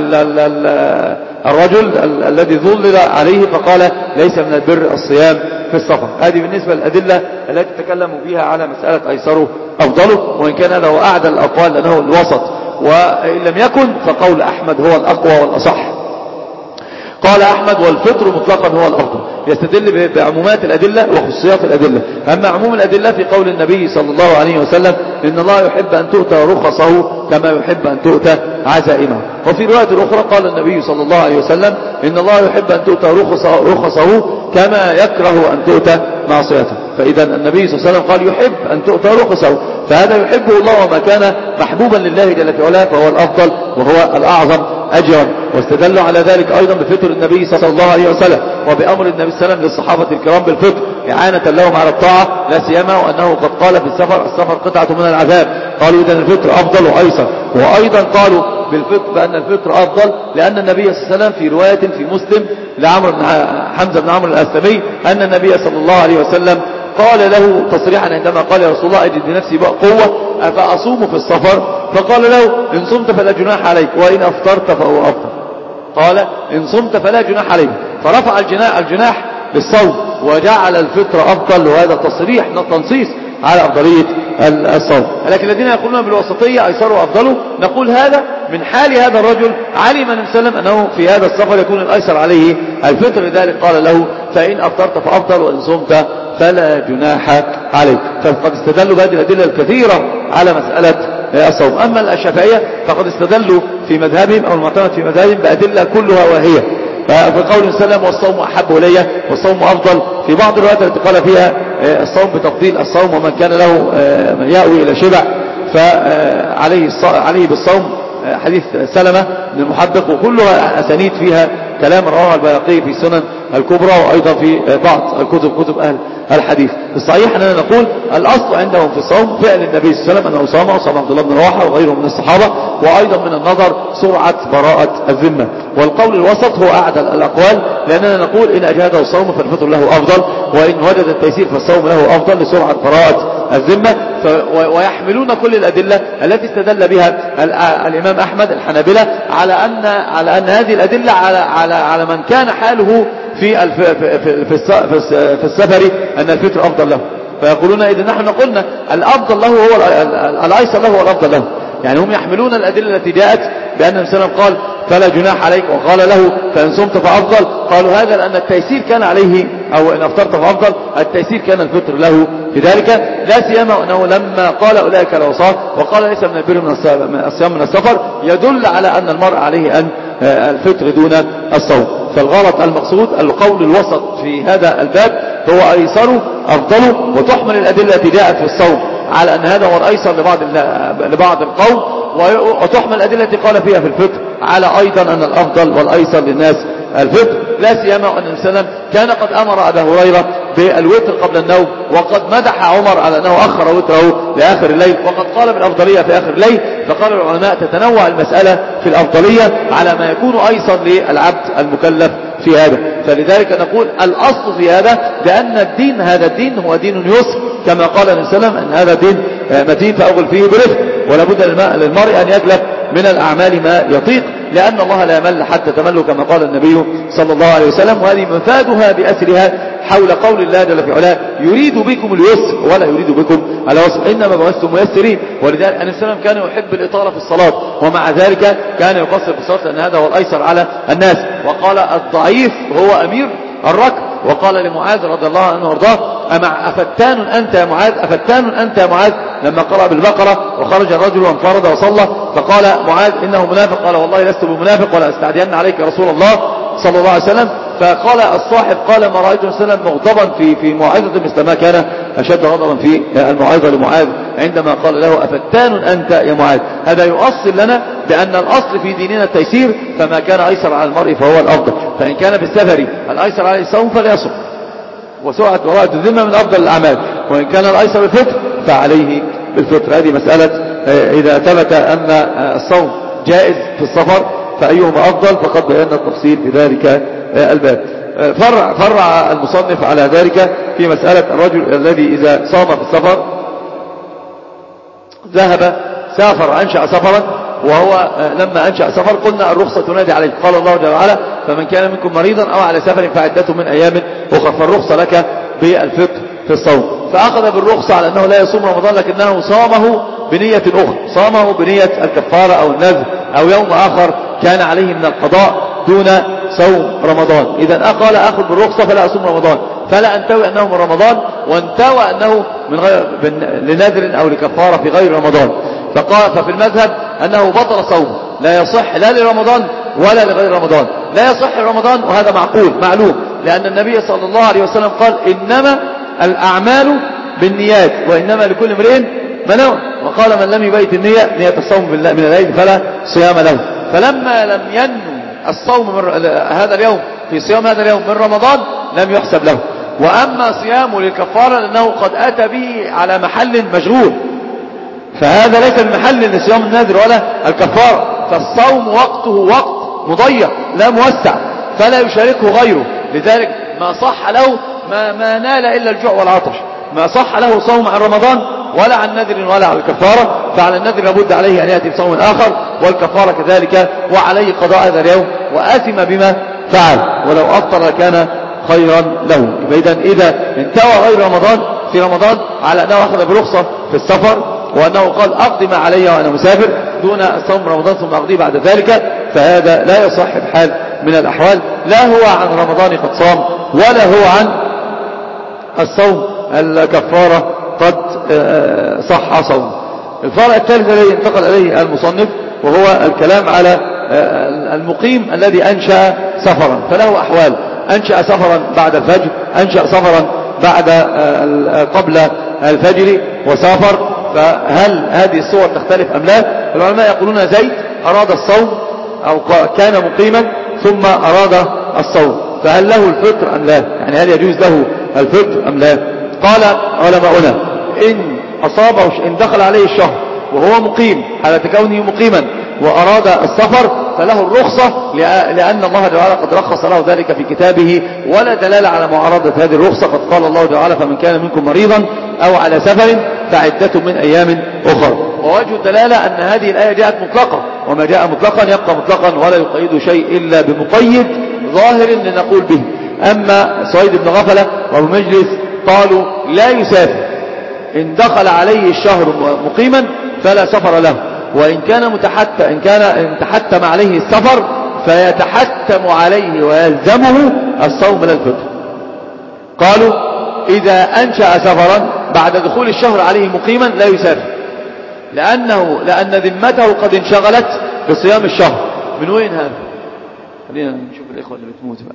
الرجل الذي ظلل عليه فقال ليس من البر الصيام في السفر. هذه بالنسبة للأدلة التي تكلموا فيها على مسألة أيسره أفضله، وإن كان هذا هو أعدل الأقوال لأنه الوسط، وإن لم يكن فقول أحمد هو الأقوى والأصح. قال أحمد والفطر مطلقا هو الأفضل، يستدل بعمومات الأدلة وخصوصيات الأدلة. أما عموم الأدلة في قول النبي صلى الله عليه وسلم إن الله يحب أن تؤتى رخصه كما يحب أن تؤتى عزائمه. وفي رواية أخرى قال النبي صلى الله عليه وسلم إن الله يحب أن تؤتى رخصه كما يكره أن تؤتى معصيته. فإذا النبي صلى الله عليه وسلم قال يحب أن تؤتى رخصه، فهذا يحبه الله، وما كان محبوبا لله جل في علاه فهو الأفضل وهو الأعظم أجرا. واستدلوا على ذلك أيضا بفطر النبي صلى الله عليه وسلم وبأمر النبي صلى الله عليه وسلم للصحابة الكرام بالفطر إعانة لهم على الطاعة، لا سيما وأنه قد قال في السفر قطعة من العذاب. قالوا إذن الفطر أفضل وأيسر. وأيضا قالوا بالفطر بأن الفطر أفضل لأن النبي صلى الله عليه وسلم في رواية في مسلم لعمرو بن حمزة بن عمرو الأسلمي أن النبي صلى الله عليه وسلم قال له تصريحا عندما قال يا رسول الله أجد بنفسي قوة أفأصوم في السفر؟ فقال له إن صمت فلا جناح عليك وإن أفطرت فهو أفضل. قال إن صمت فلا جناح عليك، فرفع الجناح للصوم وجعل الفطر أفضل، وهذا تصريح تنصيص على أفضلية الصوم. لكن الذين يقولون بالوسطية أيسر وأفضل، نقول هذا من حال هذا الرجل علم النبي صلى الله عليه وسلم أنه في هذا السفر يكون الأيسر عليه الفطر، لذلك قال له فإن أفطرت فأفضل وإن صمت فلا جناح عليك. فقد استدلوا بهذه الأدلة الكثيرة على مسألة الصوم. أما الشافعية فقد استدلوا في مذهبهم أو المعتمد في مذهبهم بأدلة كلها واهية. ففي قول سلم والصوم أحب إلي والصوم أفضل، في بعض الروايات التي قال فيها الصوم بتفضيل الصوم، ومن كان له من يأوي إلى شبع فعليه بالصوم، حديث سلمة بن المحبق، وكلها أسانيد فيها كلام رواه البيهقي في سنن الكبرى وأيضا في بعض كتب أهل الحديث. الصحيح أننا نقول الأصل عندهم في الصوم فعل النبي صلى الله عليه وسلم أنه صام، وصام عبد الله بن رواحة وغيره من الصحابة، وأيضا من النظر سرعة براءة الذمة. والقول الوسط هو أعدل الأقوال، لأننا نقول إن أجهده الصوم فالفطر له أفضل، وإن وجد التيسير فالصوم له أفضل لسرعة براءة الذمة. ويحملون كل الأدلة التي استدل بها الإمام أحمد الحنابلة على أن هذه الأدلة على من كان حاله في السفر أن الفطر أفضل له. فيقولون إذا نحن قلنا الأفضل له هو الأيسر له هو الأفضل له. يعني هم يحملون الأدلة التي جاءت بأن النبي صلى الله عليه وسلم قال فلا جناح عليك وقال له فإن صمت فأفضل، قالوا هذا لأن التيسير كان عليه، أو إن أفطرت فأفضل، التيسير كان الفطر له في ذلك، لا سيما أنه لما قال أولئك العصاة وقال ليس من البر من الصيام من السفر، يدل على أن المرء عليه أن الفطر دون الصوم. فالغلط المقصود القول الوسط في هذا الباب هو أيسر أفضل، وتحمل الأدلة التي جاءت في الصوم على أن هذا هو الأيسر لبعض القوم، وتحمل الأدلة التي قال فيها في الفطر على أيضا أن الأفضل والأيسر للناس الفطر، لا سيما أن النبي صلى الله عليه وسلم كان قد أمر أبا هريرة بالوتر قبل النوم، وقد مدح عمر على أنه أخر وتره لآخر الليل، وقد قال بالأفضلية في آخر الليل. فقال العلماء تتنوع المسألة في الأفضلية على ما يكون أيسر للعبد المكلف في هذا. فلذلك نقول الأصل في هذا بأن الدين هذا الدين هو دين يسر، كما قال النبي صلى الله عليه وسلم أن هذا دين متين فأغل فيه برفق، ولا بد للمرء أن يجلب من الأعمال ما يطيق، لأن الله لا يمل حتى تملوا كما قال النبي صلى الله عليه وسلم. وهذه مفادها بأسرها حول قول الله جل في علاه يريد بكم اليسر ولا يريد بكم العسر إنما بعثتم ميسرين. ولذلك النبي صلى الله عليه وسلم كان يحب الإطالة في الصلاة، ومع ذلك كان يقصر في الصلاة لأن هذا هو الأيسر على الناس. وقال الضعيف هو أمير الركب، وقال لمعاذ رضي الله عنه وارضاه أفتان أنت يا معاذ، أفتان أنت يا معاذ، لما قرأ بالبقرة وخرج الرجل وانفرد وصلى، فقال معاذ إنه منافق، قال والله لست بمنافق ولا استعدين عليك يا رسول الله صلى الله عليه وسلم. فقال الصاحب قال ما رأيت وسلم مغضبا في موعظة مثل ما كان أشد غضبا في الموعظة لمعاذ عندما قال له أفتان أنت يا معاذ. هذا يؤصل لنا بأن الأصل في ديننا التيسير، فما كان أيسر على المرء فهو الأفضل. فإن كان في السفر الأيسر عليه الصوم فليصم، وسرعة براءة الذمة من أفضل الأعمال، وإن كان الأيسر بالفطر فعليه بالفطر. هذه مسألة إذا ثبت أن الصوم جائز في السفر فأيهما أفضل، فقد بينا التفصيل في ذلك الباب. فرع المصنف على ذلك في مسألة الرجل الذي إذا صام في السفر سافر أنشأ سفرا، وهو لما أنشأ سفر قلنا الرخصة تنادي عليه، قال الله جل وعلا فمن كان منكم مريضا أو على سفر فعدته من أيام أخرى، فالرخصة لك بالفطر في الصوم. فأخذ بالرخصة على أنه لا يصوم رمضان، لكنه صامه بنية أخرى، صامه بنية الكفارة أو النذر أو يوم آخر كان عليه من القضاء دون صوم رمضان. إذا قال أخذ بالرخصة فلا أصوم رمضان، فلا أنتوي أنه من رمضان، وانتوى أنه من غير لنذر أو لكفارة في غير رمضان. ففي المذهب أنه بطل صومه، لا يصح لا لرمضان ولا لغير رمضان. لا يصح رمضان، وهذا معقول معلوم، لأن النبي صلى الله عليه وسلم قال إنما الأعمال بالنيات وإنما لكل امرئ ما نوى، وقال من لم يبيت النية نية الصوم من الليل فلا صيام له. فلما لم ينوي الصوم هذا اليوم في صيام هذا اليوم من رمضان لم يحسب له. وأما صيامه للكفارة لأنه قد أتى به على محل مشغول، فهذا ليس بمحل لصيام النذر ولا الكفارة، فالصوم وقته وقت مضيق لا موسع فلا يشاركه غيره. لذلك ما صح له ما نال إلا الجوع والعطش، ما صح له صوم عن رمضان ولا عن نذر ولا عن الكفارة. فعلى النذر لابد عليه أن يأتي بصوم آخر، والكفارة كذلك، وعليه قضاء هذا اليوم وآثم بما فعل، ولو أفطر لكان خيرا له. إذا انتوى غير رمضان في رمضان على أنه أخذ برخصة في السفر، وأنه قال أقضي ما علي وأنا مسافر دون صوم رمضان ثم أقضي بعد ذلك، فهذا لا يصح بحال من الأحوال، لا هو عن رمضان قد صام ولا هو عن الصوم الكفارة قد صح صوم. الفرع الثالث الذي انتقل إليه المصنف وهو الكلام على المقيم الذي أنشأ سفرا، فله أحوال: أنشأ سفرا بعد الفجر، أنشأ سفرا بعد قبل الفجر وسافر، فهل هذه الصور تختلف أم لا؟ العلماء يقولون زيد أراد الصوم أو كان مقيما ثم أراد الصوم، فهل له الفطر أم لا؟ يعني هل يجوز له الفطر أم لا؟ قال علماؤنا إن دخل عليه الشهر وهو مقيم على كونه مقيما وأراد السفر فله الرخصة، لأن الله تعالى قد رخص له ذلك في كتابه، ولا دلالة على معارضة هذه الرخصة. قد قال الله تعالى: فمن كان منكم مريضا أو على سفر فعدة من أيام أخر. ووجه الدلالة أن هذه الآية جاءت مطلقة، وما جاء مطلقا يبقى مطلقا ولا يقيد شيء إلا بمقيد ظاهر لنقول به. أما سويد بن غفلة وابو مجلس قالوا لا يسافر، إن دخل عليه الشهر مقيما فلا سفر له، وإن كان تحتم عليه السفر فيتحتم عليه ويلزمه الصوم لا الفطر. قالوا إذا أنشأ سفرا بعد دخول الشهر عليه مقيما لا يسافر، لأن ذمته قد انشغلت بصيام الشهر. من وين هذا؟ خلينا نشوف الإخوة اللي بتموت بقى.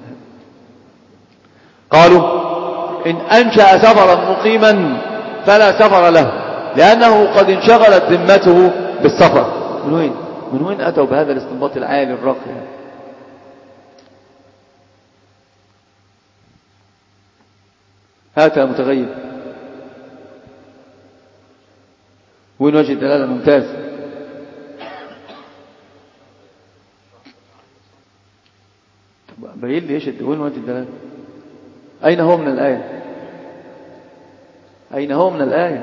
قالوا إن أنشأ سفرا مقيما فلا سفر له، لأنه قد انشغلت ذمته بالسفر. من وين أتوا بهذا الاستنباط العالي الراقي؟ هات متغيب، وين وجه الدلالة؟ ممتاز. بين لي ايش وين وجه الدلالة؟ أين هو من الآية؟ أين هو من الآية؟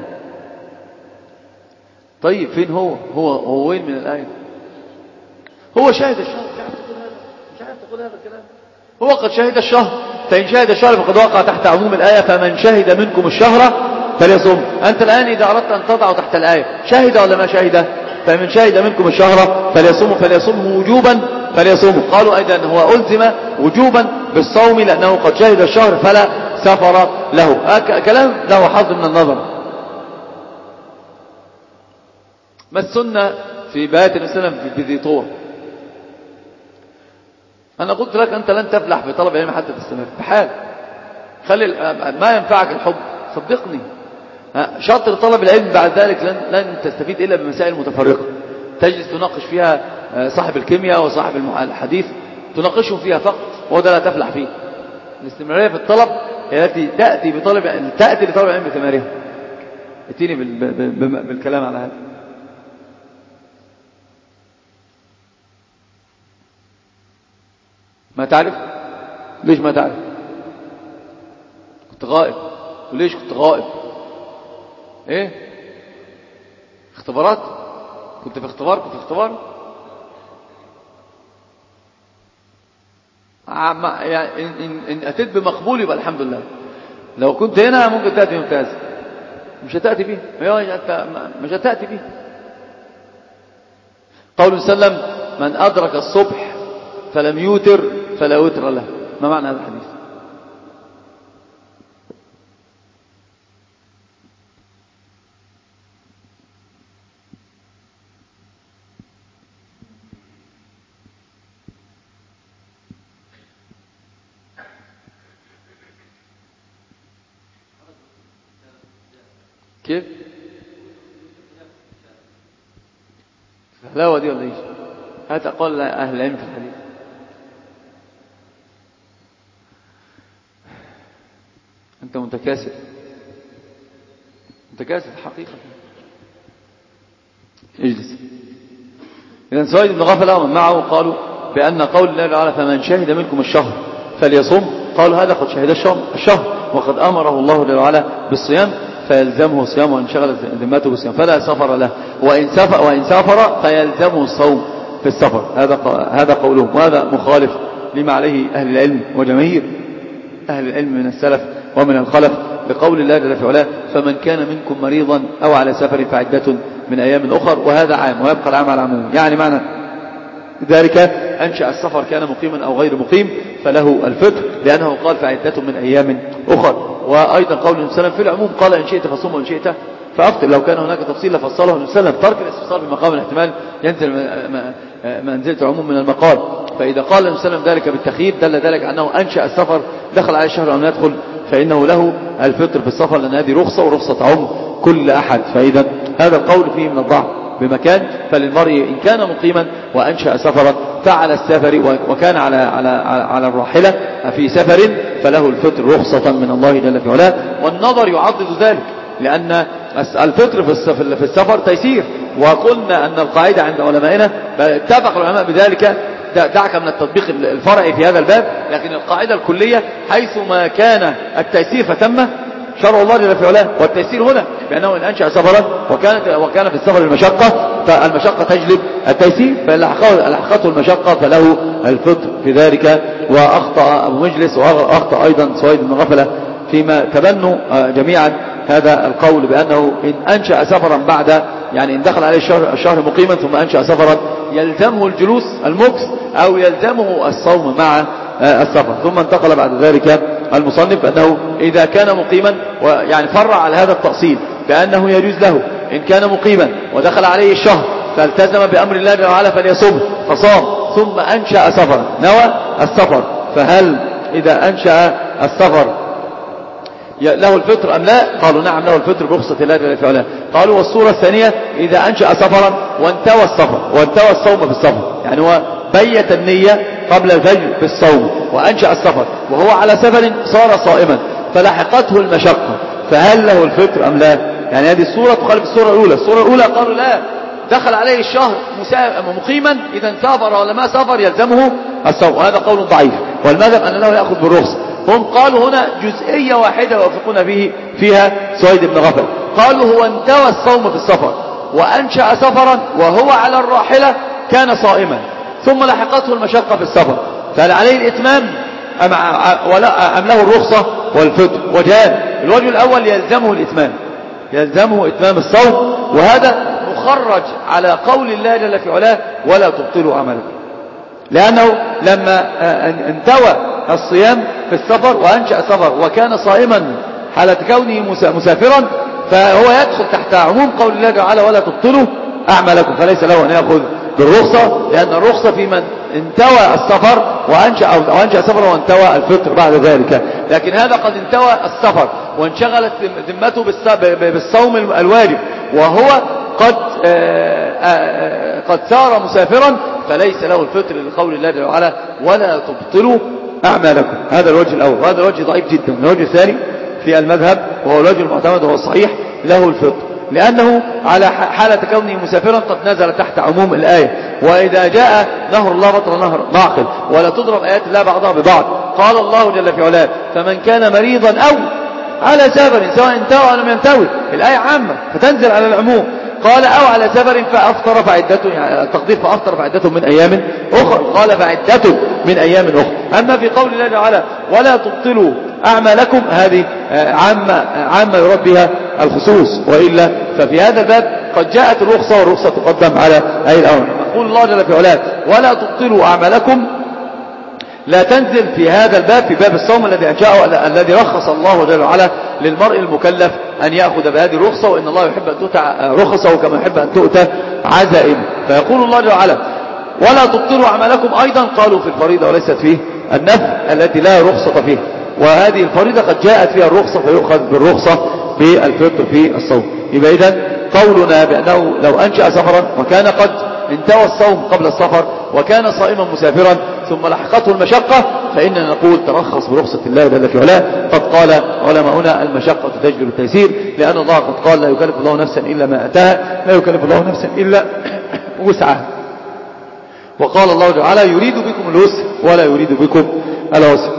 طيب فين هو وين من الآية؟ هو شاهد الشهر، مش عارف تقول هذا الكلام. هو قد شهد الشهر، فإن شهد الشهر فقد وقع تحت عموم الآية: فمن شهد منكم الشهر فليصم. أنت الآن إذا أردت أن تضعه تحت الآية شهد ولا ما شهد؟ فمن شهد منكم الشهر فليصمه وجوبا فليصومه. قالوا أيضا هو ألزم وجوبا بالصوم لأنه قد شهد الشهر فلا سفر له. كلام له حظ من النظر. ما السنة في بيات الإسلام في ذي طور؟ أنا قلت لك أنت لن تفلح في طلب العلم حتى تستمر بحال. خلي ما ينفعك الحب، صدقني. شاطر طلب العلم بعد ذلك لن تستفيد إلا بمسائل متفرقة تجلس تناقش فيها صاحب الكيمياء وصاحب الحديث، تناقشهم فيها فقط، وهذا لا تفلح فيه. الاستمرارية في الطلب هي التي تأتي لطلب العلم بثمارها. اتيني بالكلام على هذا. ما تعرف؟ ليش ما تعرف؟ كنت غائب. وليش كنت غائب؟ ايه اختبارات؟ كنت في اختبار يعني إن أتيت بمقبول يبقى الحمد لله. لو كنت هنا ممكن تأتي ممتاز، مش هتأتي فيه، مش هتأتي فيه. قول وسلم: من أدرك الصبح فلم يوتر فلا وتر له. ما معنى هذا الحديث؟ كيف؟ الحلاوة دي ولا ايش؟ هات أقوال أهل العلم في الحديث. كاسد، أنت كاسد حقيقة. اجلس. إذن سويد بن غفلة ومن معه قالوا بأن قول الله تعالى فمن شهد منكم الشهر فليصم، قالوا هذا قد شهد الشهر وقد أمره الله تعالى بالصيام فيلزمه صيام وإن شغلت ذمته بالصيام فلا سفر له، وإن سافر فيلزمه الصوم في السفر. هذا قولهم، وهذا مخالف لما عليه أهل العلم وجماهير أهل العلم من السلف ومن الخلف بقول الله جل في علاه فمن كان منكم مريضا أو على سفر فعدة من أيام أخر، وهذا عام ويبقى العام على عموم. يعني معنى ذلك أنشأ السفر كان مقيما أو غير مقيم فله الفطر، لأنه قال فعدة من أيام أخر. وأيضا قول النبي صلى الله عليه وسلم في العموم قال إن شئت فصوم وإن شئت فأفطر. لو كان هناك تفصيل لفصله النبي صلى الله عليه وسلم. ترك الاستفسار بمقام الاحتمال ينزل منزلة العموم من المقال. فإذا قال النبي صلى الله عليه وسلم ذلك بالتخيير دل ذلك أنه أنشأ السفر دخل عليه الشهر أو لا يدخل فإنه له الفطر في السفر، لأن هذه رخصة ورخصة عم كل أحد. فإذا هذا القول فيه من الضعف بمكان، فللمرء إن كان مقيما وأنشأ سفرا فعلى السفر وكان على الراحلة في سفر فله الفطر رخصة من الله جل في علاه. والنظر يعضد ذلك، لأن الفطر في السفر تيسير. وقلنا أن القاعدة عند علمائنا اتفق العلماء بذلك، دعك من التطبيق الفرعي في هذا الباب، لكن القاعدة الكلية حيث ما كان التيسير فتم شرع الله جل في علاه. والتيسير هنا بأنه إن أنشأ سفرا وكان في السفر المشقة فالمشقة تجلب التيسير، فلحقته المشقة فله الفطر في ذلك. وأخطأ أبو مجلس وأخطأ أيضا سويد بن غفلة فيما تبنوا جميعا هذا القول بأنه إن أنشأ سفرا بعد يعني إن دخل عليه الشهر مقيما ثم أنشأ سفرا يلزمه الجلوس المكث أو يلزمه الصوم مع السفر. ثم انتقل بعد ذلك المصنف أنه إذا كان مقيما ويعني فرع على هذا التأصيل بأنه يجوز له إن كان مقيما ودخل عليه الشهر فالتزم بأمر الله تعالى فليصوم فصام ثم أنشأ سفرا نوى السفر، فهل إذا أنشأ السفر له الفطر أم لا؟ قالوا نعم له الفطر برخصة الله جل في علاه. قالوا والصورة الثانية إذا أنشأ سفرا وانتوى السفر وانتوى الصوم في السفر، يعني هو بيت النية قبل الفجر في الصوم وأنشأ السفر وهو على سفر صار صائما فلحقته المشقة، فهل له الفطر أم لا؟ يعني هذه الصورة تخالف الصورة الأولى. الصورة الأولى قالوا لا، دخل عليه الشهر مقيما إذا سافر ولا ما سافر يلزمه الصوم، وهذا قول ضعيف. والمذهب أن له يأخذ بالرخصة. هم قالوا هنا جزئية واحدة يوافقون فيها سويد بن غفل، قالوا هو انتوى الصوم في السفر وأنشأ سفرا وهو على الراحلة كان صائما ثم لحقته المشقة في السفر، فهل عليه الإتمام أم له الرخصة والفطر؟ وجهان. الوجه الأول يلزمه الإتمام، يلزمه إتمام الصوم، وهذا مخرج على قول الله جل في علاه ولا تبطلوا عملكم، لأنه لما انتوى الصيام في السفر وأنشأ سفر وكان صائما حالة كونه مسافرا فهو يدخل تحت عموم قول الله تعالى ولا تبطلوا أعمالكم، فليس له أن يأخذ بالرخصة، لأن الرخصة في من انتوى السفر وأنشأ سفر وانتوى الفطر بعد ذلك. لكن هذا قد انتوى السفر وانشغلت ذمته بالصوم الواجب وهو قد سار مسافرا فليس له الفطر لقول الله جل وعلا ولا تبطلوا أعمالكم. هذا الوجه الأول، وهذا الوجه ضعيف جدا. الوجه الثاني في المذهب وهو الوجه المعتمد وهو الصحيح له الفطر، لأنه على حالة كونه مسافرا قد نزل تحت عموم الآية وإذا جاء نهر الله بطل نهر معقل ولا تضرب آيات الله بعضها ببعض. قال الله جل في علاه فمن كان مريضا أو على سفر سواء انتوى أو لم ينتوي، الآية عامة فتنزل على العموم. قال أو على سفر فأفطر فعدته، يعني التقدير فأفطر فعدته من أيام أخرى، قال فعدته من أيام أخرى. أما في قول الله تعالى ولا تبطلوا أعمالكم هذه عامة يراد بها الخصوص، وإلا ففي هذا الباب قد جاءت الرخصة والرخصة تقدم على أي الأمر. يقول الله جل في علاه ولا تبطلوا أعمالكم لا تنزل في هذا الباب في باب الصوم الذي أنشأه الذي رخص الله جل وعلا للمرء المكلف أن يأخذ بهذه الرخصة، وإن الله يحب أن تؤتى رخصه كما يحب أن تؤتى عزائم. فيقول الله جل وعلا ولا تبطلوا أعمالكم أيضا قالوا في الفريضة وليست فيه النفل التي لا رخصة فيها، وهذه الفريضة قد جاءت فيها الرخصة فيؤخذ بالرخصة بالفطر في الصوم. يبقى إذن قولنا بأنه لو أنشأ سفرا وكان قد انتوى الصوم قبل السفر وكان صائما مسافرا ثم لحقته المشقة فإننا نقول ترخص برخصة الله جل في علاه. قد قال علماؤنا المشقة تجلب التيسير، لأن الله قد قال لا يكلف الله نفسا إلا ما أتاها، لا يكلف الله نفسا إلا وسعها. وقال الله تعالى يريد بكم اليسر ولا يريد بكم العسر.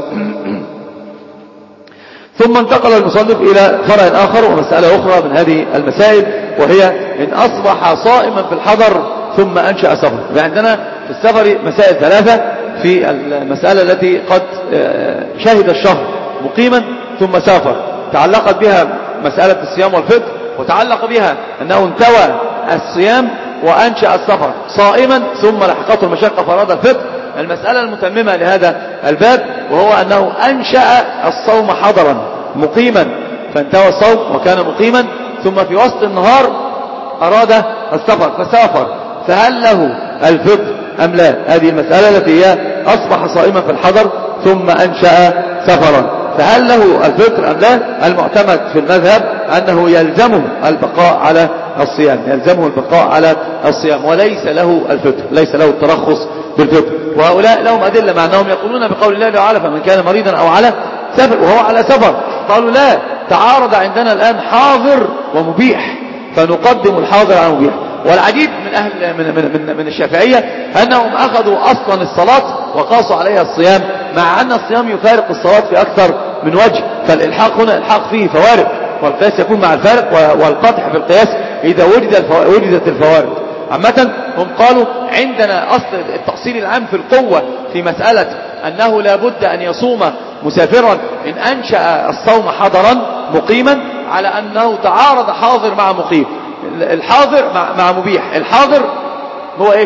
ثم انتقل المصنف إلى فرع آخر ومسألة أخرى من هذه المسائل، وهي إن أصبح صائما في الحضر ثم أنشأ سفر. عندنا في السفر مسائل ثلاثة. في المسألة التي قد شهد الشهر مقيما ثم سافر تعلقت بها مسألة الصيام والفطر، وتعلق بها أنه انتوى الصيام وأنشأ السفر صائما ثم لحقته المشقة فراد الفطر. المسألة المتممة لهذا الباب وهو أنه أنشأ الصوم حضرا مقيما فانتوى الصوم وكان مقيما، ثم في وسط النهار أراد السفر فسافر، فهل له الفطر أم لا؟ هذه المسألة التي هي أصبح صائما في الحضر ثم أنشأ سفرا، فهل له الفطر أم لا؟ المعتمد في المذهب أنه يلزمه البقاء على الصيام، يلزمه البقاء على الصيام وليس له الفطر، ليس له الترخص بالفطر. وهؤلاء لهم أدلة مع أنهم يقولون بقول الله تعالى فمن كان مريضا أو على سفر وهو على سفر. قالوا لا، تعارض عندنا الآن حاضر ومبيح فنقدم الحاضر على المبيح. والعجيب من أهل من الشافعية أنهم أخذوا أصلا الصلاة وقاسوا عليها الصيام، مع أن الصيام يفارق الصلاة في أكثر من وجه، فالإلحاق هنا إلحاق فيه فوارق، والقياس يكون مع الفارق والقطع في القياس إذا وجدت الفوارق. عامة هم قالوا عندنا أصل التأصيل العام في القوة في مسألة أنه لا بد أن يصوم مسافرا إن أنشأ الصوم حضرا مقيما، على أنه تعارض حاضر مع مقيم، الحاضر مع مبيح. الحاضر هو إيش؟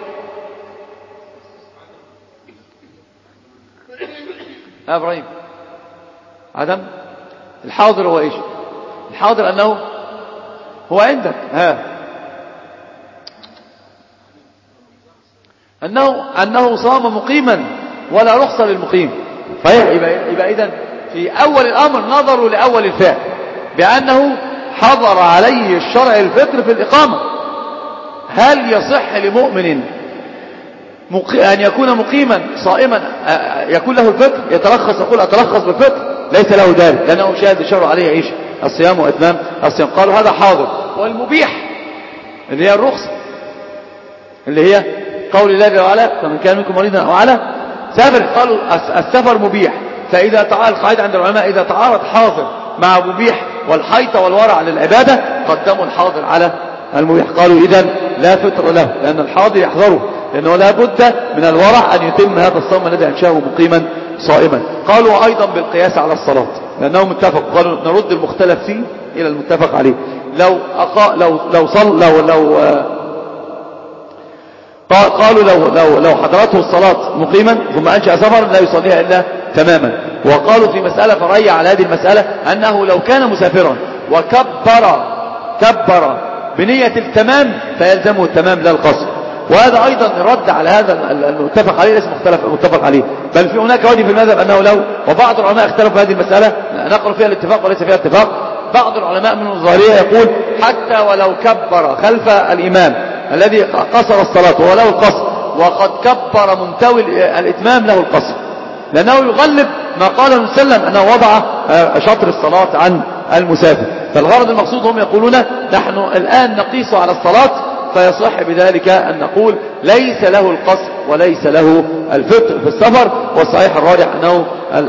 إبراهيم عدم الحاضر هو إيش؟ الحاضر أنه هو عندك أنه صام مقيما ولا رخصة للمقيم. يبقى إذن في أول الأمر نظروا لأول الفعل بأنه حضر عليه الشرع الفطر في الإقامة. هل يصح لمؤمن أن يكون مقيما صائما يكون له الفطر يترخص يقول أترخص بالفطر؟ ليس له ذلك، لأنه شاهد الشرع عليه عيش الصيام وإتمام الصيام. قالوا هذا حاضر. والمبيح اللي هي الرخصة اللي هي قول الله تعالى فمن كان منكم مريضا أو على سافر، قالوا السفر مبيح. فإذا تعارض القاعدة عند العلماء إذا تعارض حاضر مع مبيح والحيط والورع للعبادة قدموا الحاضر على المبيح. قالوا إذن لا فطر له، لأن الحاضر يحضره، لأنه لا بد من الورع أن يتم هذا الصوم الذي أنشأه مقيما صائما. قالوا أيضا بالقياس على الصلاة، لأنهم اتفقوا قالوا نرد المختلف فيه إلى المتفق عليه. قالوا لو حضرته الصلاة مقيما ثم أنشأ سفرا لا يصليها إلا تماما. وقالوا في مسألة فرعية على هذه المسألة أنه لو كان مسافرا وكبر بنية التمام فيلزمه التمام لا القصر. وهذا أيضا رد على هذا المتفق عليه، ليس متفق عليه، بل في هناك وجه في المذهب أنه لو، وبعض العلماء اختلفوا في هذه المسألة نقل فيها الاتفاق وليس فيها اتفاق. بعض العلماء من الظاهرية يقول حتى ولو كبر خلف الإمام الذي قصر الصلاة وهو له القصر وقد كبر منتوي الإتمام له القصر، لأنه يغلب ما قال النبي صلى الله عليه وسلم أنه وضع شطر الصلاة عن المسافر. فالغرض المقصود هم يقولون نحن الآن نقيس على الصلاة، فيصح بذلك أن نقول ليس له القصر وليس له الفطر في السفر. والصحيح الراجح أنه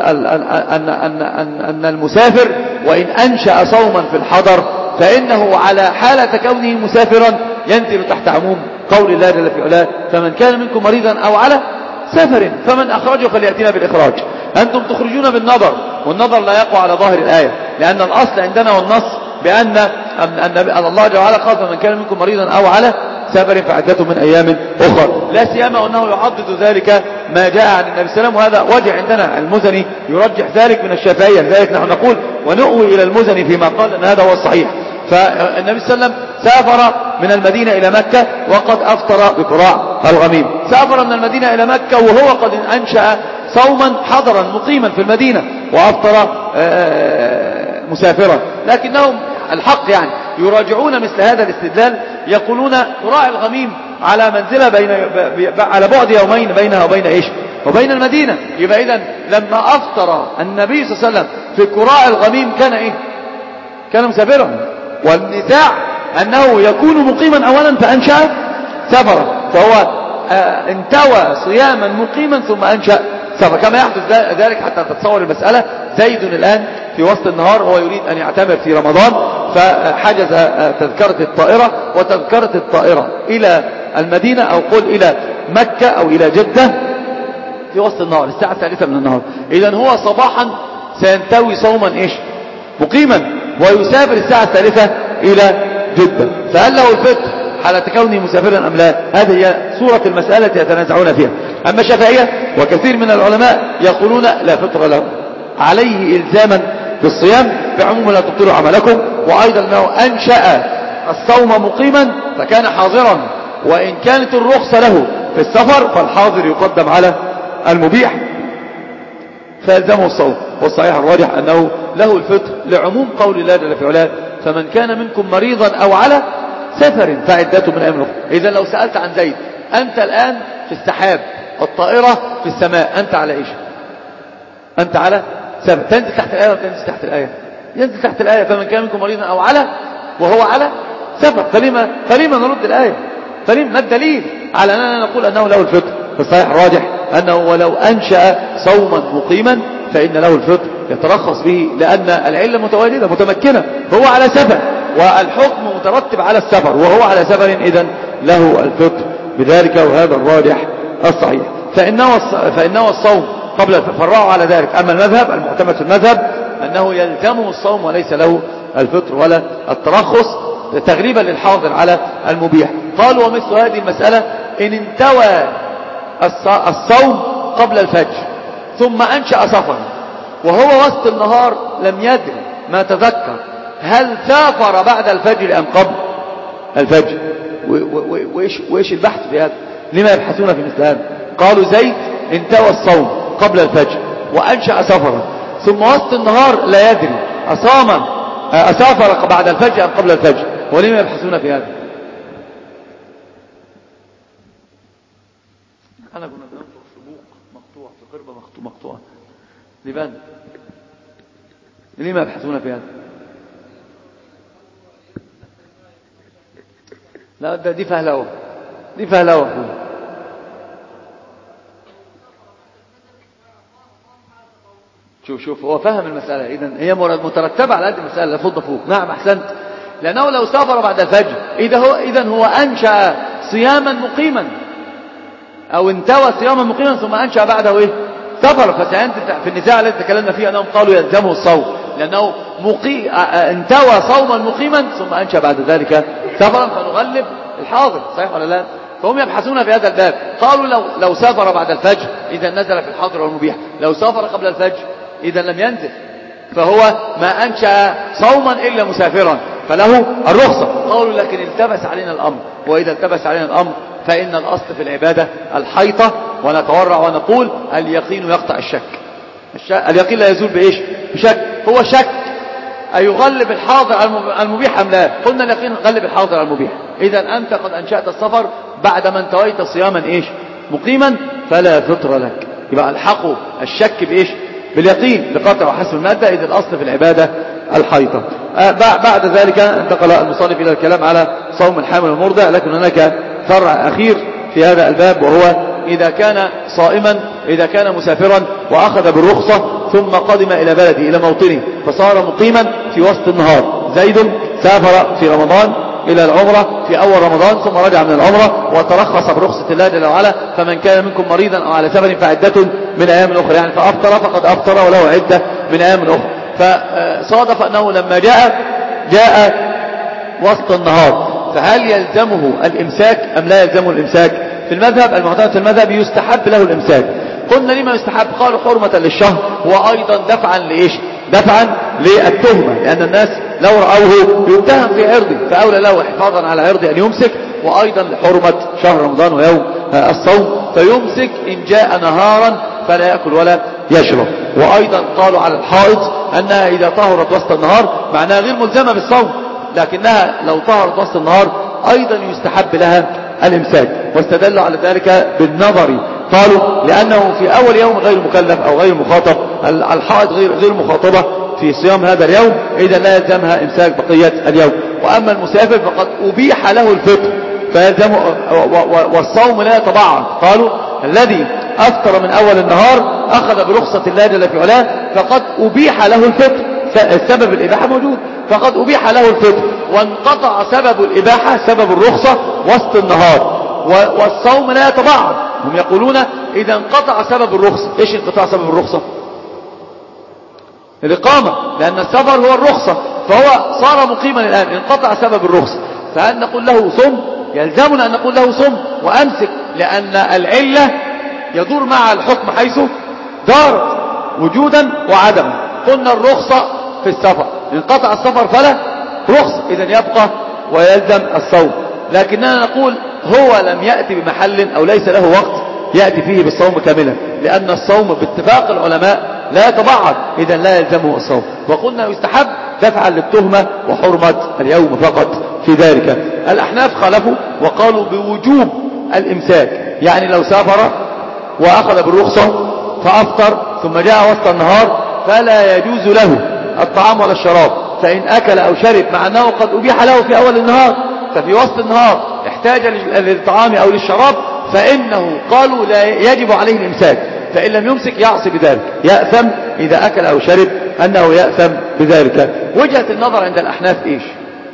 أن المسافر وإن أنشأ صوما في الحضر فإنه على حالة كونه مسافرا ينزل تحت عموم قول الله جل في علاه فمن كان منكم مريضا أو على سفر فمن أخرجه فليأتينا بالإخراج. أنتم تخرجون بالنظر، والنظر لا يقوى على ظاهر الآية، لأن الأصل عندنا والنص بأن الله تعالى قال فمن كان منكم مريضا أو على سفر فعدته من أيام أخرى، لا سيما أنه يعضد ذلك ما جاء عن النبي صلى الله عليه وسلم. وهذا وجه عندنا المزني يرجح ذلك من الشافعية، لذلك نحن نقول ونؤوي إلى المزني فيما قال أن هذا هو الصحيح. فالنبي صلى الله عليه وسلم سافر من المدينة إلى مكة وقد أفطر بقراع الغميم، سافر من المدينة إلى مكة وهو قد أنشأ صوما حضرا مقيما في المدينة وأفطر مسافرا. لكنهم الحق يعني يراجعون مثل هذا الاستدلال، يقولون قراع الغميم على منزلة على بعد يومين بينها وبين إيش وبين المدينة. يبقى إذن لما أفطر النبي صلى الله عليه وسلم في قراء الغميم كان إيه كان مسافرا، والنزاع أنه يكون مقيما أولا فأنشأ سفرا، فهو انتوى صياما مقيما ثم أنشأ سفر، كما يحدث ذلك حتى تتصور المسألة. زيد الآن في وسط النهار هو يريد أن يعتمر في رمضان، فحجز تذكرة الطائرة، وتذكرة الطائرة إلى المدينة أو قل إلى مكة أو إلى جدة في وسط النهار الساعة 3 من النهار. إذن هو صباحا سينتوي صوما إيش مقيما، ويسافر الساعة 3 إلى جدة، فهل له الفطر حالة كونه مسافرا أم لا؟ هذه هي صورة المسألة يتنازعون فيها. أما الشافعية وكثير من العلماء يقولون لا فطر له، عليه إلزاما بالصيام بعموم لا تبطلوا عملكم، وأيضا أنه أنشأ الصوم مقيما فكان حاضرا، وإن كانت الرخصة له في السفر فالحاضر يقدم على المبيح فيلزمه الصوم. والصحيح الراجح أنه له الفطر لعموم قول الله جل في علاه فمن كان منكم مريضا أو على سفر فعدته من أيام أخرى. إذا لو سألت عن زيد أنت الآن في السحاب، الطائرة في السماء، أنت على إيش؟ أنت على سفر. تنزل تحت الآية ولا تنزل تحت الآية؟ ينزل تحت الآية فمن كان منكم مريضا أو على، وهو على سفر. فلما نرد الآية؟ ما الدليل على أننا نقول أنه له الفطر؟ فالصحيح الراجح أنه ولو أنشأ صوما مقيما فإن له الفطر يترخص به، لأن العلة متواجدة متمكنة، هو على سفر والحكم مترتب على السفر وهو على سفر، إذن له الفطر بذلك، وهذا الراجح الصحيح. فإنه الصوم قبل فرعوا على ذلك. أما المذهب المعتمد في المذهب أنه يلزمه الصوم وليس له الفطر ولا الترخص، تغريبا للحاضر على المبيح. قالوا ومثل هذه المسألة إن انتوى الصوم قبل الفجر ثم أنشأ سفرا وهو وسط النهار لم يدري ما تذكر هل سافر بعد الفجر أم قبل الفجر، وإيش البحث في هذا؟ لما يبحثون في مثل هذا؟ قالوا زيد انتوى الصوم قبل الفجر وأنشأ سفرا ثم وسط النهار لا يدري أسافر بعد الفجر أم قبل الفجر، ولما يبحثون في هذا؟ أنا كنا بننظر في بوق مقطوع، في قربة مقطوعة لبان، لما يبحثون في هذا؟ لا دي فهلوة، دي فهلوة. شوف هو فهم المسألة، إذن هي مترتبة على هذه المسألة لا فض فوق. نعم أحسنت، لأنه لو سافر بعد الفجر إذن هو أنشأ صياما مقيما، أو انتوى صياما مقيما ثم أنشأ بعده إيه سفر، فسينزل في النزاع الذي تكلمنا فيه أنهم قالوا يلزمه الصوم لأنه انتوى صوما مقيما ثم أنشأ بعد ذلك سفرا، فنغلب الحاضر. صحيح ولا لا؟ فهم يبحثون في هذا الباب. قالوا لو سافر بعد الفجر إذا نزل في الحاضر والمبيح، لو سافر قبل الفجر إذا لم ينزل، فهو ما أنشأ صوما إلا مسافرا فله الرخصة. قالوا لكن التبس علينا الأمر، وإذا التبس علينا الأمر فإن الأصل في العبادة الحيطة، ونتورع ونقول اليقين يقطع الشك. اليقين لا يزول بإيش؟ بشك. هو شك أيغلب الحاضر المبيح أم لا؟ قلنا اليقين غلب الحاضر المبيح. إذا أنت قد أنشأت السفر بعد ما انتويت صياما إيش مقيما فلا فطر لك. يبقى الحقوا الشك بإيش؟ باليقين بقطع وحسب المادة. إذا الأصل في العبادة الحيطة. بعد ذلك انتقل المصنف إلى الكلام على صوم الحامل والمرضع، لكن هناك فرع أخير في هذا الباب، وهو إذا كان صائما، إذا كان مسافرا وأخذ بالرخصة ثم قدم إلى بلده إلى موطنه فصار مقيما في وسط النهار. زيد سافر في رمضان إلى العمرة في أول رمضان ثم رجع من العمرة وترخص برخصة الله جل وعلا فمن كان منكم مريضا أو على سفر فعدة من أيام أخرى، يعني فأفطر فقد أفطر وله عدة من أيام أخرى. فصادف أنه لما جاء وسط النهار فهل يلزمه الإمساك أم لا يلزمه الإمساك؟ في المذهب المعتمد في المذهب يستحب له الإمساك. قلنا لما يستحب؟ قالوا حرمة للشهر، وأيضا دفعا لإيش؟ دفعا للتهمة، لأن الناس لو رأوه يتهم في عرضه فأولى له حفاظا على عرضه أن يمسك، وأيضا لحرمة شهر رمضان ويوم الصوم فيمسك إن جاء نهارا فلا يأكل ولا يشرب. وأيضا قالوا على الحائض أنها إذا طهرت وسط النهار معناها غير ملزمة بالصوم، لكنها لو طهرت وسط النهار أيضا يستحب لها الإمساك، واستدلوا على ذلك بالنظر. قالوا لأنه في أول يوم غير مكلف أو غير مخاطب، الحائض غير مخاطبة في صيام هذا اليوم، إذا لا يلزمها إمساك بقية اليوم. وأما المسافر فقد أبيح له الفطر فيلزمه، والصوم لا يتبعض. قالوا الذي أفطر من أول النهار أخذ برخصة الله جل في علاه فقد أبيح له الفطر، السبب الإباحة موجود، فقد أبيح له الفطر، وانقطع سبب الإباحة سبب الرخصة وسط النهار، والصوم لا يتبعض. هم يقولون إذا انقطع سبب الرخصة. إيش انقطاع سبب الرخصة؟ الإقامة، لأن السفر هو الرخصة، فهو صار مقيما الآن، انقطع سبب الرخصة، فهل نقول له صم؟ يلزمنا أن نقول له صم وأمسك، لأن العلة يدور مع الحكم حيث دارت وجودا وعدما. قلنا الرخصة في السفر، انقطع السفر فلا رخصة، إذن يبقى ويلزم الصوم. لكننا نقول هو لم يأتي بمحل أو ليس له وقت يأتي فيه بالصوم كاملا، لأن الصوم باتفاق العلماء لا يتبعض، إذن لا يلزمه الصوم. وقلنا يستحب دفعا للتهمة وحرمة اليوم فقط في ذلك. الأحناف خالفوا وقالوا بوجوب الإمساك، يعني لو سافر وأخذ بالرخصة فأفطر ثم جاء وسط النهار فلا يجوز له الطعام ولا الشراب، فإن أكل أو شرب مع أنه قد أبيح له في أول النهار، ففي وسط النهار احتاج للطعام أو للشراب، فإنه قالوا لا يجب عليه الإمساك، فإن لم يمسك يعصي بذلك، يأثم إذا أكل أو شرب أنه يأثم بذلك. وجهة النظر عند الأحناف إيش؟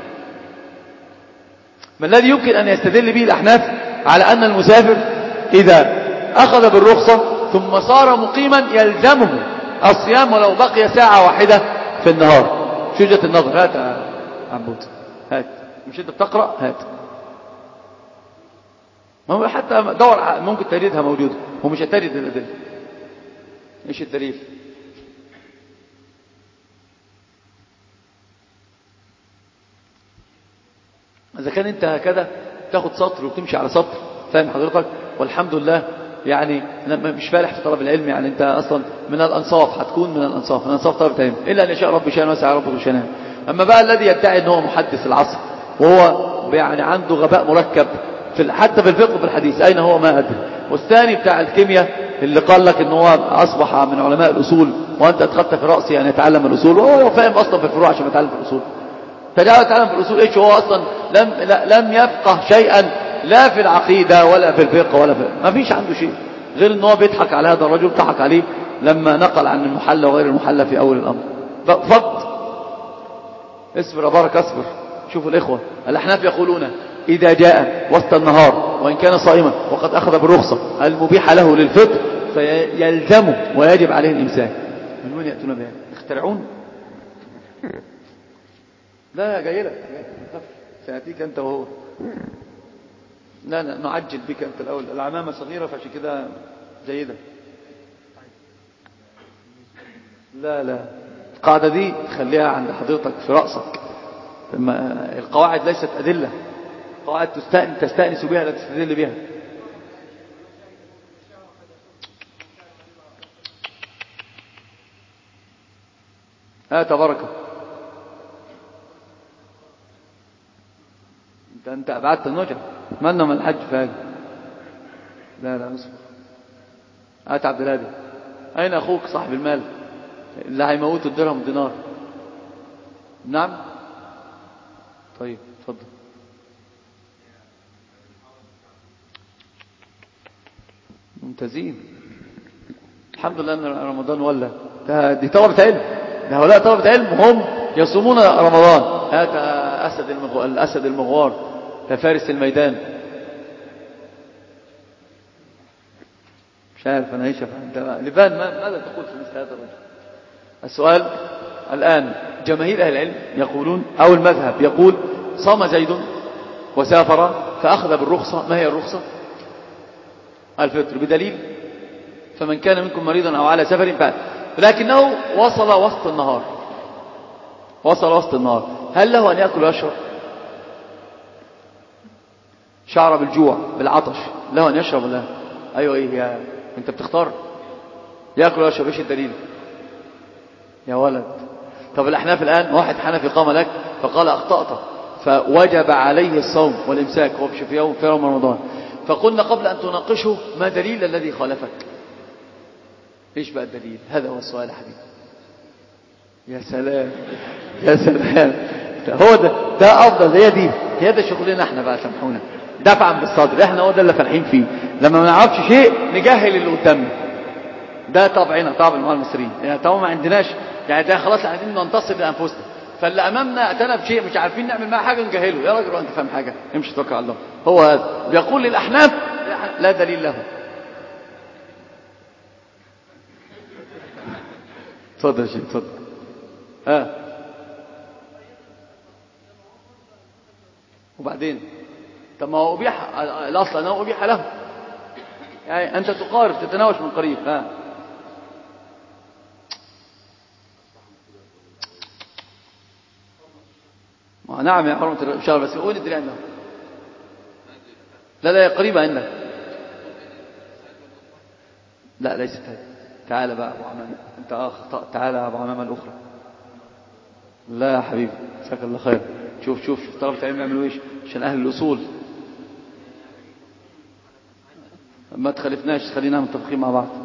ما الذي يمكن أن يستدل به الأحناف على أن المسافر إذا أخذ بالرخصة ثم صار مقيما يلزمه الصيام ولو بقي ساعة واحدة في النهار؟ شو وجهة النظر؟ هات يا عبود، هات، مش أنت بتقرأ؟ هات. ما هو حتى دور ممكن تجدها موجودة، هو مش هتجد الأدلة. إيش الدليل؟ إذا كان أنت هكذا تاخد سطر وتمشي على سطر، فاهم حضرتك؟ والحمد لله يعني أنا مش فالح في طلب العلم، يعني أنت أصلا من الأنصاف، هتكون من الأنصاف طلب العلم، إلا أن يشاء رب شأن وسع ربه شأنه. أما بقى الذي يدعي أنه محدث العصر وهو يعني عنده غباء مركب حتى في الفقه بالحديث، أين هو؟ ما أدري. والثاني بتاع الكيمياء اللي قال لك أنه هو أصبح من علماء الأصول، وأنت أدخلت في رأسي أن يتعلم الأصول، وهو فاهم أصلا في الفروع عشان يتعلم في الأصول. فجاء يتعلم في الأصول إيش؟ هو أصلا لم يفقه شيئا لا في العقيدة ولا في الفقه ولا في، ما فيش عنده شيء غير أنه بيضحك على هذا الرجل، ضحك عليه لما نقل عن المحلى وغير المحلى في أول الأمر فقط. اصبر يا بارك اصبر. شوفوا الإخوة الأحناف يقولون إذا جاء وسط النهار وإن كان صائما وقد أخذ بالرخصة المبيحة له للفطر فيلزمه ويجب عليه الإمساك. من وين يأتون بها؟ يخترعون؟ لا جاي لك، سيأتيك أنت وهو. لا نعجل بك أنت الأول، العمامة صغيرة فعشان كده جيدة. لا القاعدة دي خليها عند حضرتك في رأسك. القواعد ليست أدلة، قواعد تستأنس بها لا تستدل بها. هات بركة. انت أبعدت النجع، مالنا من الحج فاجئ. لا اصبر. هات عبد الهادي. أين أخوك صاحب المال اللي هيموته الدرهم دينار؟ نعم طيب اتفضل. ممتازين، الحمد لله ان رمضان ولا دي طلبة علم، ده هؤلاء طلبة علم هم يصومون رمضان. هات الأسد المغوار يا فارس الميدان. مش عارف انا ايش انت لبان ماذا تقول في مثل هذا الرجل؟ السؤال الآن جماهير أهل العلم يقولون أو المذهب يقول صام زيد وسافر فأخذ بالرخصة. ما هي الرخصة؟ الفطر، بدليل فمن كان منكم مريضا أو على سفر فعل، لكنه وصل وسط النهار، هل له أن يأكل ويشرب؟ شعر بالجوع بالعطش، له أن يشرب ولا؟ أيوة إيه أنت بتختار يأكل ويشرب. إيش الدليل يا ولد؟ طب الأحناف الآن واحد حنفي قام لك فقال أخطأت فوجب عليه الصوم والإمساك هو في يوم رمضان. فقلنا قبل أن تناقشه ما دليل الذي خالفك؟ إيش بقى الدليل؟ هذا هو السؤال يا حبيبي. يا سلام يا سلام، هو ده أفضل. هي ده شغلنا احنا بقى، سامحونا، دفعا بالصدر. احنا هو ده اللي فالحين فيه، لما ما نعرفش شيء نجهل اللي قدامنا. ده طبعنا، طبع المصريين يعني. طبعا ما عندناش يعني، ده خلاص عايزين ننتصر لأنفسنا، فاللي أمامنا أتنا بشيء مش عارفين نعمل معاه حاجة نجهله. يا راجل وأنت فاهم حاجة، امشي توكل على الله. هو هذا بيقول للأحناف لا دليل له. اتفضل يا شيخ اتفضل. وبعدين طب ما هو أبيح الأصل أنه أبيح له، يعني أنت تقارب تتناوش من قريب. نعم يا حرمة الشهر، بس قول الدليل عنده. لا قريبة عندك. لا ليست هذه. تعال بقى أبو عمامة، أنت أخطأ. تعال يا أبو عمامة الأخرى. لا يا حبيبي جزاك الله خير. شوف طلبة العلم يعملوا إيش عشان أهل الأصول. ما تخلفناش، خلينا متفقين مع بعض.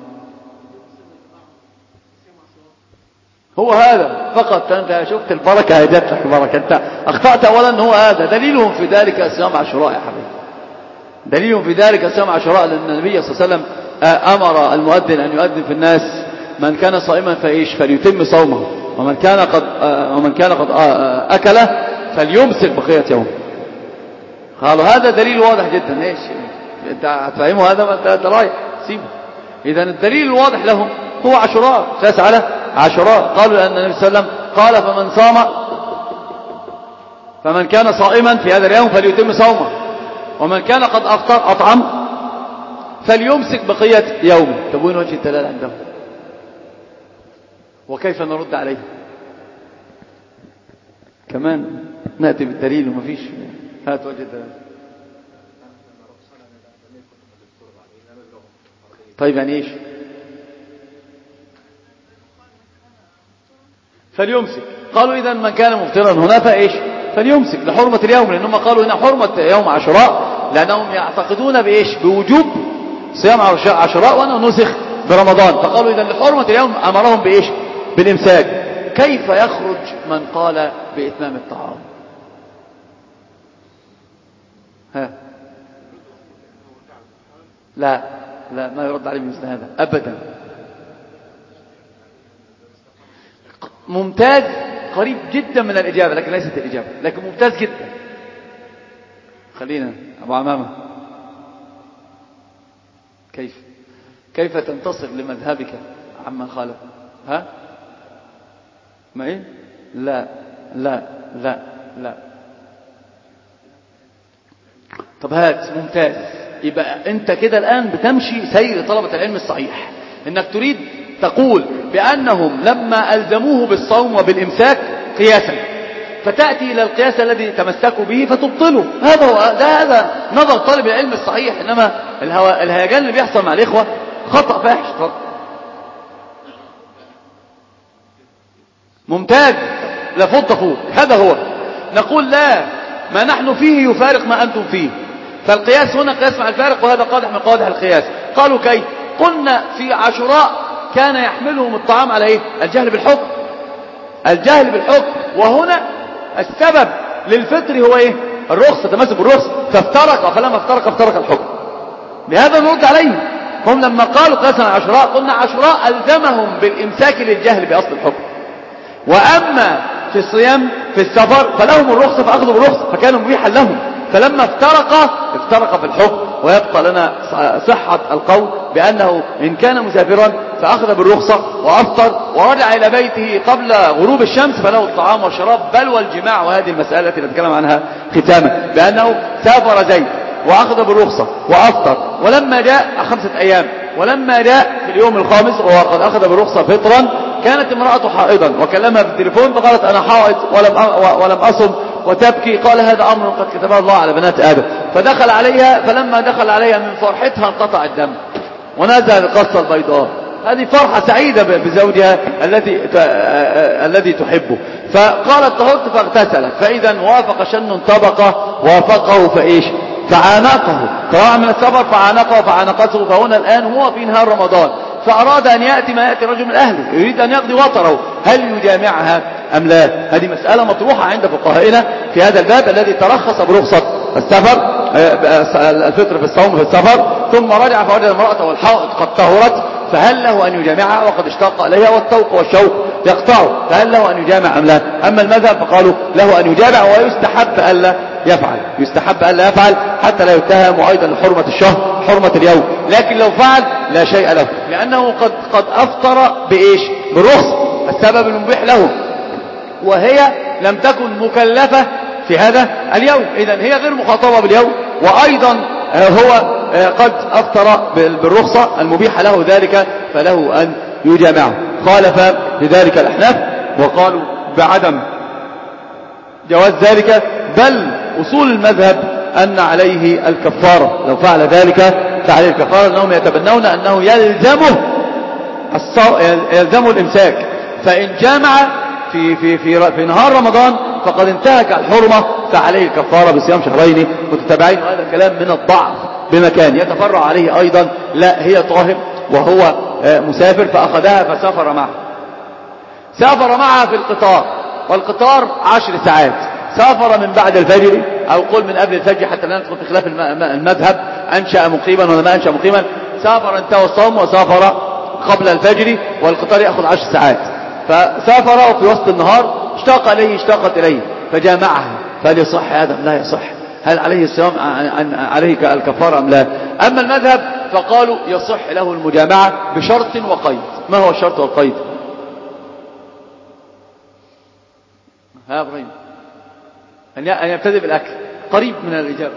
هو هذا فقط. أنت شفت البركة، هدت لك البركة. أنت أخطأت أولا. هو هذا دليلهم في ذلك صيام عاشوراء يا حبيبي. دليلهم في ذلك صيام عاشوراء، لأن النبي صلى الله عليه وسلم أمر المؤذن أن يؤذن في الناس من كان صائما فليتم صومه، ومن كان قد أكل فليمسك بقية يوم. قالوا هذا دليل واضح جدا. ايش انت هتفهمه هذا؟ ما انت رايح سيبه. اذا الدليل الواضح لهم هو عاشوراء، قياس على عاشوراء. قالوا لأن النبي صلى الله عليه وسلم قال فمن كان صائما في هذا اليوم فليتم صومه، ومن كان قد أفطر أطعم فليمسك بقية يومه. طب وين وجه الدلالة عندهم؟ وكيف نرد عليه؟ كمان نأتي بالدليل وما فيش. هات وجه الدلالة. طيب يعني ايش؟ فليمسك. قالوا إذا من كان مفطرا هنا فايش؟ فليمسك لحرمة اليوم، لأنهم قالوا هنا حرمة يوم عاشوراء، لأنهم يعتقدون بإيش؟ بوجوب صيام عاشوراء وأنه نسخ برمضان. فقالوا إذا لحرمة اليوم أمرهم بإيش؟ بالإمساك. كيف يخرج من قال بإتمام الطعام؟ لا ما يرد عليه مثل هذا أبدا. ممتاز، قريب جدا من الإجابة، لكن ليست الإجابة، لكن ممتاز جدا. خلينا أبو عمامة، كيف تنتصر لمذهبك عمن خالف؟ ما إيه؟ لا. طب هات ممتاز. يبقى أنت كده الآن بتمشي سير طلبة العلم الصحيح، إنك تريد تقول بأنهم لما ألزموه بالصوم وبالإمساك قياسا، فتأتي إلى القياس الذي تمسكوا به فتبطله. هذا نظر طالب العلم الصحيح. إنما الهيجان اللي بيحصل مع الإخوة خطأ فاحش. ممتاز، لفض فوق. هذا هو. نقول لا، ما نحن فيه يفارق ما أنتم فيه، فالقياس هنا قياس مع الفارق، وهذا قادح من قوادح القياس. قالوا كيف؟ قلنا في عاشوراء كان يحملهم الطعام على ايه؟ الجهل بالحكم. وهنا السبب للفطر هو ايه؟ الرخصة، تمسك بالرخصة. فلما افترق الحكم. بهذا نرد عليهم. هم لما قالوا قياسا على عاشوراء قلنا عاشوراء ألزمهم بالإمساك للجهل بأصل الحكم، وأما في الصيام في السفر فلهم الرخصة فأخذوا بالرخصة، فكانوا مبيحا لهم. فلما افترق في الحكم. ويبقى لنا صحة القول بأنه إن كان مسافرا فأخذ بالرخصة وأفطر ورجع إلى بيته قبل غروب الشمس فله الطعام والشراب بل والجماع. وهذه المسألة التي نتكلم عنها ختاما، بأنه سافر زيد وأخذ بالرخصة وأفطر، ولما جاء 5 أيام، ولما جاء في اليوم الخامس وهو قد أخذ بالرخصة فطرا، كانت امرأته حائضا وكلمها بالتليفون فقالت أنا حائض ولم أصم وتبكي. قال هذا أمر قد كتبه الله على بنات آدم. فلما دخل عليها من فرحتها انقطع الدم ونزل القصة البيضاء. هذه فرحة سعيدة بزوجها الذي تحبه. فقالت طهرت فاغتسلت، فإذا وافق شن طبقة وافقه فإيش فعانقه، فرجع من السفر فعانقه فعانقته. فهنا الآن هو في نهار رمضان، فأراد أن يأتي ما يأتي رجل من أهله يريد أن يقضي وطره، هل يجامعها أم لا؟ هذه مسألة مطروحة عند فقهائنا في هذا الباب الذي ترخص برخصة السفر، الفطر في الصوم في السفر، ثم رجع فوجد امرأته والحائض قد طهرت، فهل له أن يجامعها وقد اشتاق إليها والطوق والشوق يقطعه، فهل له أن يجامع أم لا؟ أما المذهب فقالوا له أن يجامع، ويستحب ألا يفعل، يستحب ألا يفعل حتى لا يتهم أيضا لحرمة الشهر حرمة اليوم. لكن لو فعل لا شيء له، لأنه قد أفطر بإيش بالرخص السبب المبيح له، وهي لم تكن مكلفة في هذا اليوم، إذن هي غير مخاطبة باليوم، وأيضا هو قد أفطر بالرخصة المبيحة له ذلك، فله أن يجامعه. خالف لذلك الأحناف وقالوا بعدم جواز ذلك، بل أصول المذهب أن عليه الكفارة، لو فعل ذلك فعليه الكفارة، أنهم يتبنون أنه يلزمه الإمساك، فإن جامع في نهار رمضان فقد انتهك الحرمة، فعليه الكفارة بصيام شهرين متتابعين. وهذا كلام من الضعف بمكان. يتفرع عليه أيضا لا هي طاهر وهو مسافر، فأخذها فسافر معه، سافر معها في القطار، والقطار 10 ساعات، سافر من بعد الفجر أو قل من قبل الفجر حتى لا ندخل في خلاف المذهب أنشأ مقيما ولا ما أنشأ مقيما. سافر انتهى الصوم وسافر قبل الفجر، والقطار يأخذ 10 ساعات، فسافر وفي وسط النهار اشتاق إليه اشتاقت إليه فجامعها، فهل يصح هذا؟ لا يصح. هل عليه الصيام عليه الكفارة أم لا؟ أما المذهب فقالوا يصح له المجامعة بشرط وقيد. ما هو الشرط والقيد؟ ها إبراهيم، أن يبتدئ بالأكل، قريب من الإجابة.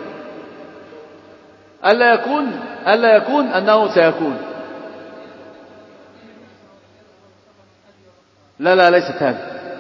ألا يكون أنه سيكون. لا ليست هذه.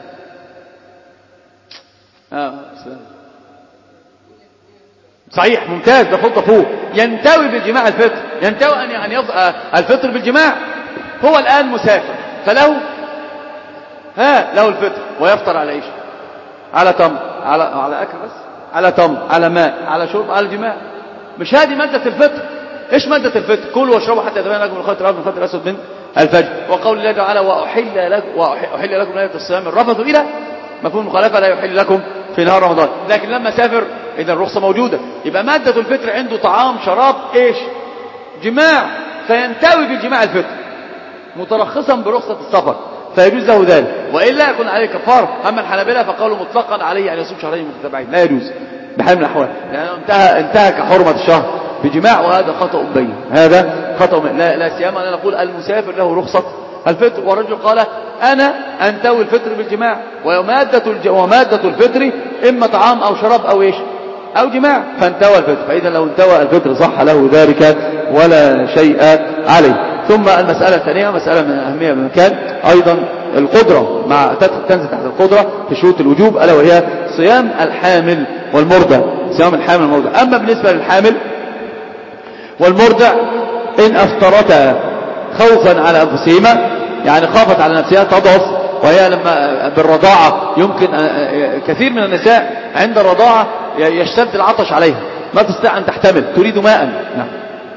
صحيح، ممتاز، ده خطة فوق. ينتوي بالجماع الفطر، ينتوي أن يفطر الفطر بالجماع. هو الآن مسافر، فله له الفطر، ويفطر على ايش؟ على تمر، على أكل بس، على تمر، على ماء، على شرب، على الجماع. مش هذه مادة الفطر. ايش مادة الفطر؟ كلوا واشربوا حتى يتبين لكم الخيط الأبيض من الخيط الأسود من الفجر. وقول الله تعالى وأحل لكم ليلة الصيام الرفث إلى مفهوم المخالفة، لا يحل لكم في نهار رمضان. لكن لما سافر إذا الرخصة موجودة، يبقى مادة الفطر عنده طعام شراب ايش؟ جماع، فينتوي بالجماع الفطر مترخصا برخصة السفر، فيجوز له ذلك، وإلا يكون عليه كفارة. أما الحنابلة فقالوا مطلقا عليه أن يصوم شهرين متتابعين، لا يجوز بحال من الأحوال، لأنه انتهك حرمة الشهر بجماع، وهذا خطأ بين، هذا خطأ بين. لا سيما أن نقول المسافر له رخصة الفطر، والرجل قال أنا أنتوي الفطر بالجماع، ومادة الفطر إما طعام أو شراب أو إيش أو جماع، فانتوى الفطر. فإذا لو انتوى الفطر صح له ذلك ولا شيء عليه. ثم المسألة الثانية مسألة من أهمية بمكان أيضا، القدرة تنزل تحت القدرة في شروط الوجوب، ألا وهي صيام الحامل والمرضع. صيام الحامل والمرضع. أما بالنسبة للحامل والمرضع إن أفطرتا خوفا على أنفسهما، يعني خافت على نفسها تضعف، وهي لما بالرضاعة يمكن كثير من النساء عند الرضاعة يشتد العطش عليها، ما تستطيع أن تحتمل، تريد ماء. نعم.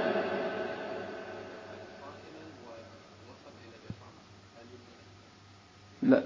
لا.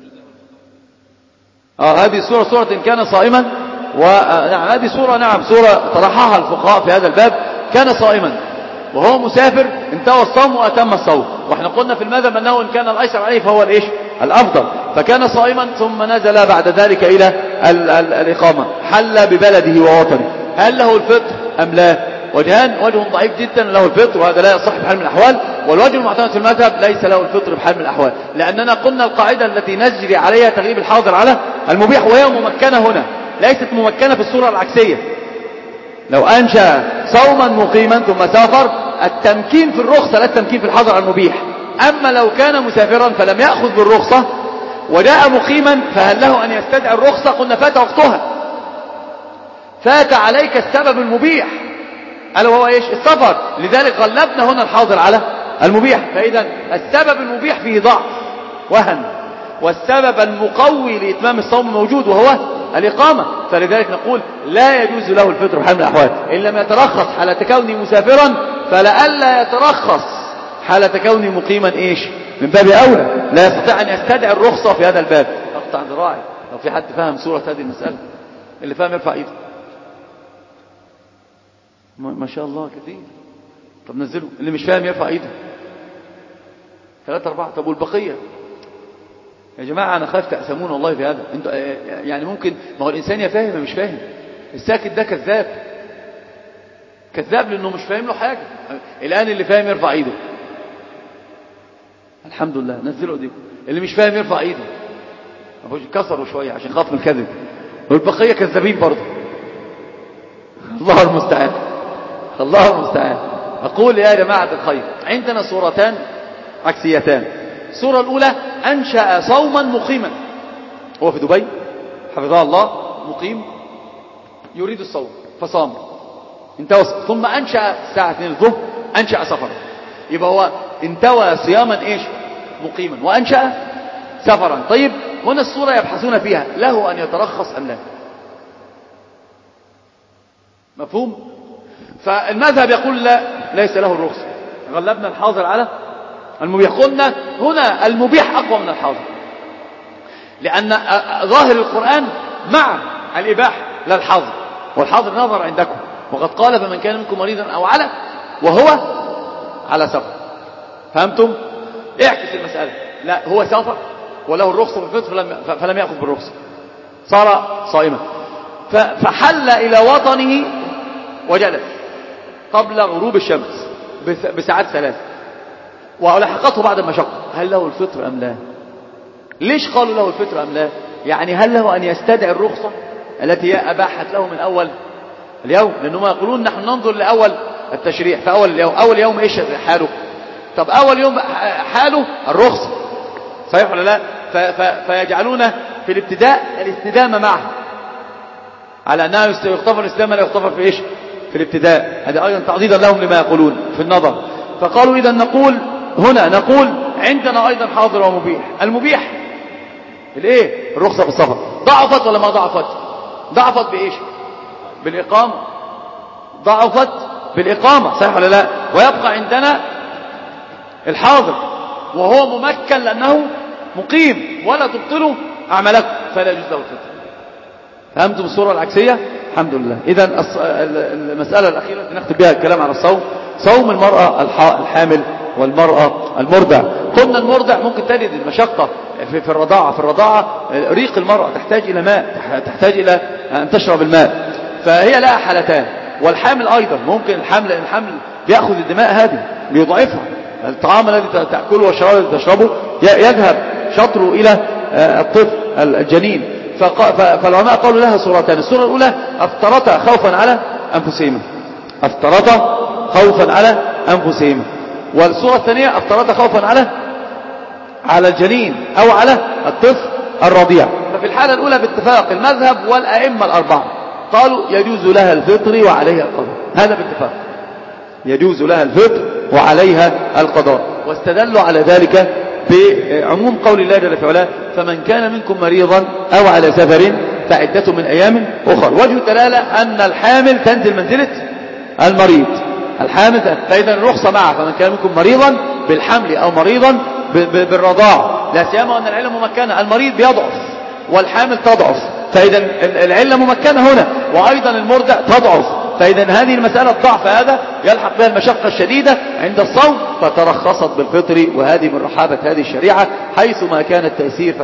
هذه الصورة صورة إن كان صائما، ونعم هذه صورة، نعم صورة طرحها الفقهاء في هذا الباب. كان صائما وهو مسافر انتهى الصوم وأتم الصوم، واحنا قلنا في المذهب أنه إن كان الأيسر عليه فهو الإيش الأفضل. فكان صائما ثم نزل بعد ذلك إلى الإقامة، حل ببلده ووطنه، هل له الفطر أم لا؟ وجهان، وجه ضعيف جدا له الفطر وهذا لا يصح بحال من الأحوال، والوجه المعتمد في المذهب ليس له الفطر بحال من الأحوال، لأننا قلنا القاعدة التي نجري عليها تغليب الحاضر على المبيح، وهي ممكنة هنا، ليست ممكنة في الصورة العكسية. لو أنشأ صوما مقيما ثم سافر، التمكين في الرخصة لا التمكين في الحظر على المبيح. أما لو كان مسافرا فلم يأخذ بالرخصة وجاء مقيما، فهل له أن يستدعي الرخصة؟ قلنا فات وقتها، فات عليك السبب المبيح، ألا وهو إيش؟ السفر. لذلك غلبنا هنا الحاضر على المبيح. فإذا السبب المبيح فيه ضعف وهن، والسبب المقوي لإتمام الصوم موجود وهو الإقامة. فلذلك نقول لا يجوز له الفطر بحال من الأحوال إن لم يترخص حالة كونه مسافرا، فلئلا يترخص حالة كونه مقيما من باب أولى لا يستطيع أن يستدعي الرخصة في هذا الباب. أقطع ذراعي لو في حد فهم سورة هذه المسألة، اللي فهم يرفع ايده. ما شاء الله كثير. طب نزله. اللي مش فاهم يرفع ايده. 3 4. طب والبقية يا جماعة؟ أنا خايف تأسمون والله في هذا. انتوا يعني ممكن، ما هو الإنسان يا فاهم يا مش فاهم. الساكت ده كذاب، كذاب لأنه مش فاهم له حاجة. الآن اللي فاهم يرفع ايده. الحمد لله. نزلوا ايديكم. اللي مش فاهم يرفع ايده. كسروا شوية عشان خاف من الكذب. والبقية كذابين برضه. الله المستعان، الله المستعان. أقول يا جماعة الخير، عندنا صورتان عكسيتان. الصورة الأولى أنشأ صوما مقيما، هو في دبي حفظه الله، مقيم يريد الصوم فصام انتوى، ثم أنشأ الساعة 2 الظهر أنشأ سفرا. يبقى هو انتوى صياما مقيما وأنشأ سفرا. طيب هنا الصورة يبحثون فيها له أن يترخص أم لا؟ مفهوم؟ فالمذهب يقول لا، ليس له الرخصة. غلبنا الحاضر على المبيح. قلنا هنا المبيح أقوى من الحاضر، لأن ظاهر القرآن مع الإباحة لا الحاضر، والحاضر نظر عندكم. وقد قال فمن كان منكم مريضا أو على وهو على سفر. فهمتم؟ اعكس المسألة. لا، هو سافر وله الرخصة في الفطر فلم يأخذ بالرخصة، صار صائما. فحل إلى وطنه وجلس قبل غروب الشمس بساعات 3 ولحقته بعد المشقة. هل له الفطر أم لا؟ ليش قالوا له الفطر أم لا؟ يعني هل له أن يستدعي الرخصة التي هي أباحت له من أول اليوم؟ لأنهم يقولون نحن ننظر لأول التشريع، فأول اليوم. أول يوم إيش حاله؟ طب أول يوم حاله الرخصة، صحيح ولا لا؟ فيجعلون في الابتداء الاستدامة معه، على أنها يغتفر الاستدامة لا يغتفر في في الابتداء. هذا أيضا تعضيدا لهم لما يقولون في النظر. فقالوا إذا نقول عندنا أيضا حاضر ومبيح. المبيح الرخصة في السفر ضعفت ولا ما ضعفت؟ ضعفت بإيش؟ بالإقامة. ضعفت بالإقامة، صحيح ولا لا؟ ويبقى عندنا الحاضر وهو ممكن لأنه مقيم، ولا تبطلوا أعمالكم فلا يجوز له الفطر. فهمتم الصورة العكسية؟ الحمد لله. إذا المسألة الأخيرة التي نختم بها الكلام على الصوم، صوم المرأة الحامل والمرأة المرضع. قلنا المرضع ممكن تجد المشقة في الرضاعة ريق المرأة تحتاج إلى ماء، تحتاج إلى أن تشرب الماء، فهي لها حالتان. والحامل أيضا ممكن الحمل بيأخذ الدماء هذه بيضعفها. الطعام الذي تأكله والشراب الذي تشربه يذهب شطره إلى الطفل الجنين. فالعلماء قالوا لها صورتان. الصورة الأولى أفطرتا خوفا على أنفسهما، أفطرتا خوفا على أنفسهما. والصورة الثانية أفطرتا خوفا على الجنين أو على الطفل الرضيع. ففي الحالة الأولى باتفاق المذهب والأئمة الأربعة قالوا يجوز لها الفطر وعليها القضاء. هذا باتفاق، يجوز لها الفطر وعليها القضاء. واستدلوا على ذلك بعموم قول الله جل في علاه فمن كان منكم مريضا أو على سفر فعدة من أيام أخرى. وجه الدلالة أن الحامل تنزل منزلة المريض. الحامل فإذا الرخصة معه فمن كان منكم مريضا بالحمل أو مريضا بالرضاعة، لا سيما أن العلة ممكنة. المريض بيضعف والحامل تضعف، فإذا العلة ممكنة هنا، وأيضا المرضع تضعف. فإذا هذه المسألة الضعف هذا يلحق بها المشقة الشديدة عند الصوم، فترخصت بالفطر. وهذه من رحابة هذه الشريعة، حيث ما كان التيسير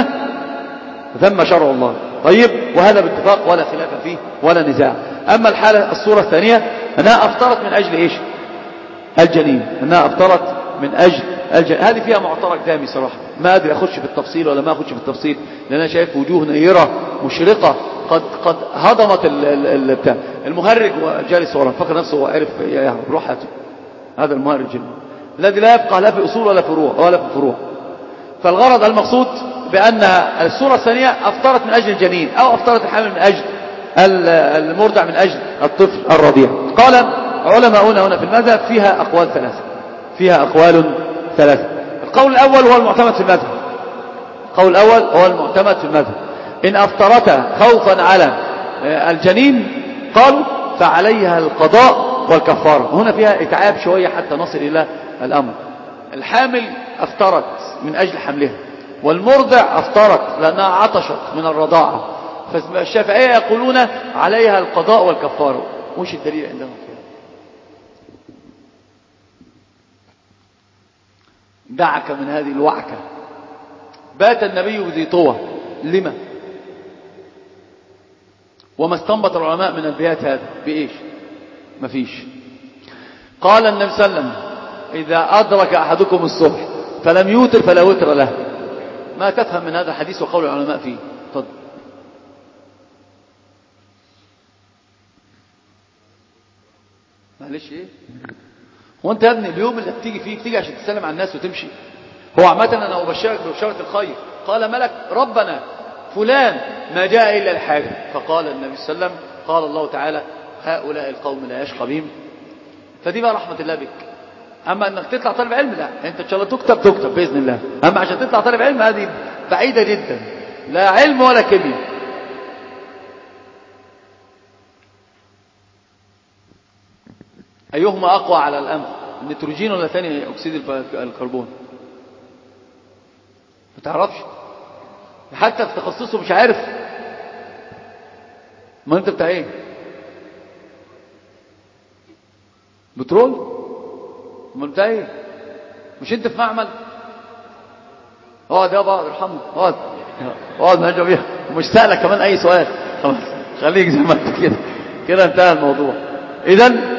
فتم شرع الله. طيب، وهذا باتفاق ولا خلاف فيه ولا نزاع. أما الصورة الثانية أنها أفطرت من أجل إيش؟ الجنين. أنها أفطرت من أجل الجنين. هذه فيها معترك دامي صراحة، ما أدري أخش في التفصيل ولا ما أخش في التفصيل، لأن أنا شايف وجوه نيرة مشرقة قد هضمت البتاع. المهرج جالس ورا فكر نفسه وعرف روح هذا المهرج الذي لا يفقه لا في أصول ولا في فروع. فالغرض المقصود بأن الصورة الثانية أفطرت من أجل الجنين أو أفطرت الحامل من أجل المرضع من أجل الطفل الرضيع. قال علماؤنا هنا في المذهب فيها أقوال 3. فيها أقوال ثلاثة. القول الأول هو المعتمد في المذهب. القول الأول هو المعتمد في المذهب. إن أفطرتا خوفا على الجنين قالوا فعليها القضاء والكفارة. هنا فيها إتعاب شوية حتى نصل إلى الأمر. الحامل أفطرت من أجل حملها، والمرضع أفطرت لأنها عطشت من الرضاعة، فالشافعية يقولون عليها القضاء والكفارة. وش الدليل عندهم فيها؟ دعك من هذه الوعكة. بات النبي بذي طوى، لما؟ وما استنبط العلماء من البيات هذا بإيش؟ مفيش. قال النبي صلى الله عليه وسلم إذا أدرك أحدكم الصبح فلم يوتر فلا وتر له. ما تفهم من هذا الحديث وقول العلماء فيه؟ تفضل. معلش ايه؟ هو انت يا ابني اليوم اللي بتيجي فيه بتيجي عشان تسلم على الناس وتمشي؟ هو عامة انا ابشرك ببشارة الخير. قال ملك ربنا فلان ما جاء الا الحاجة. فقال النبي صلى الله عليه وسلم قال الله تعالى هؤلاء القوم لا يشقى بهم. فدي بقى رحمة الله بك. اما انك تطلع طالب علم لا، انت ان شاء الله تكتب باذن الله. اما عشان تطلع طالب علم هذه بعيدة جدا، لا علم ولا كيمياء. أيهما أقوى على الأنف، النيتروجين ولا ثاني أكسيد الكربون؟ ما تعرفش حتى في تخصصه، مش عارف. ما أنت بتاع إيه؟ بترول؟ ما بتاع إيه؟ مش أنت في معمل؟ اقعد يا بابا ارحمني، اقعد نرجع بيها. ومش سألك كمان أي سؤال، خلاص خليك زي ما أنت كده، كده انتهى الموضوع. إذن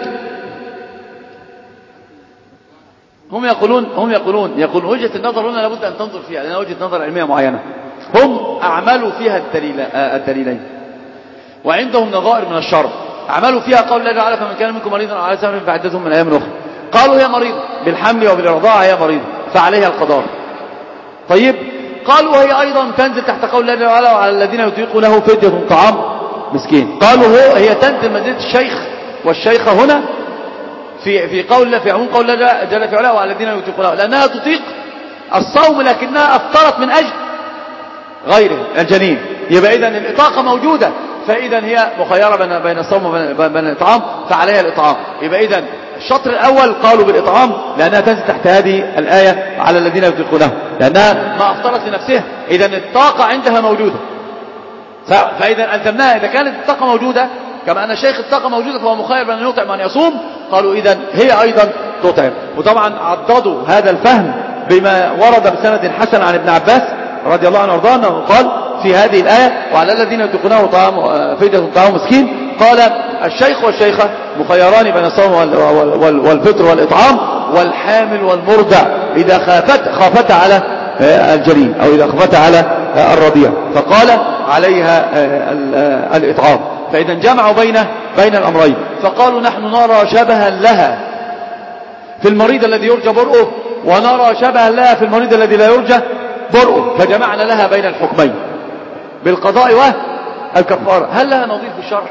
هم يقولون وجهة النظر هنا لابد أن تنظر فيها، لأنها وجهة نظر علمية معينة. هم أعملوا فيها الدليلين، وعندهم نظائر من الشرع. أعملوا فيها قول الله تعالى فمن كان منكم مريضا أو على سفر فعدة من أيام أخرى. قالوا هي مريضة بالحمل وبالرضاعة، هي مريضة فعليها القضاء. طيب قالوا هي أيضا تنزل تحت قول الله تعالى وعلى الذين يطيقونه فدية طعام مسكين. قالوا هي تنزل منزلة الشيخ والشيخة هنا في قول الله، في عموم قول الله جل في علاه وعلى الذين يطيقونه، لأنها تطيق الصوم لكنها أفطرت من أجل غيره الجنين. يبقى إذن الإطاقة موجودة، فإذا هي مخيرة بين الصوم وبين الإطعام، فعليها الإطعام. يبقى إذن الشطر الأول قالوا بالإطعام لأنها تنزل تحت هذه الآية على الذين يطيقونه، لأنها ما أفطرت لنفسها، إذن الطاقة عندها موجودة. فإذا ألزمناها إذا كانت الطاقة موجودة كما أن الشيخ الطاقة موجودة فهو مخير بأن يطعم وأن يصوم، قالوا إذن هي أيضا تطعم. وطبعا عضدوا هذا الفهم بما ورد بسند حسن عن ابن عباس رضي الله عنه وارضاه أنه قال في هذه الآية وعلى الذين يطيقونه فدية طعام مسكين، قال الشيخ والشيخة مخيران بين الصوم والفطر والإطعام، والحامل والمرضع إذا خافت على الجنين أو إذا خافت على الرضيع فقال عليها الإطعام. فإذا جمعوا بين الأمرين، فقالوا نحن نرى شبها لها في المريض الذي يرجى برؤه، ونرى شبها لها في المريض الذي لا يرجى برؤه، فجمعنا لها بين الحكمين بالقضاء والكفارة. هل لها نظير في الشرع؟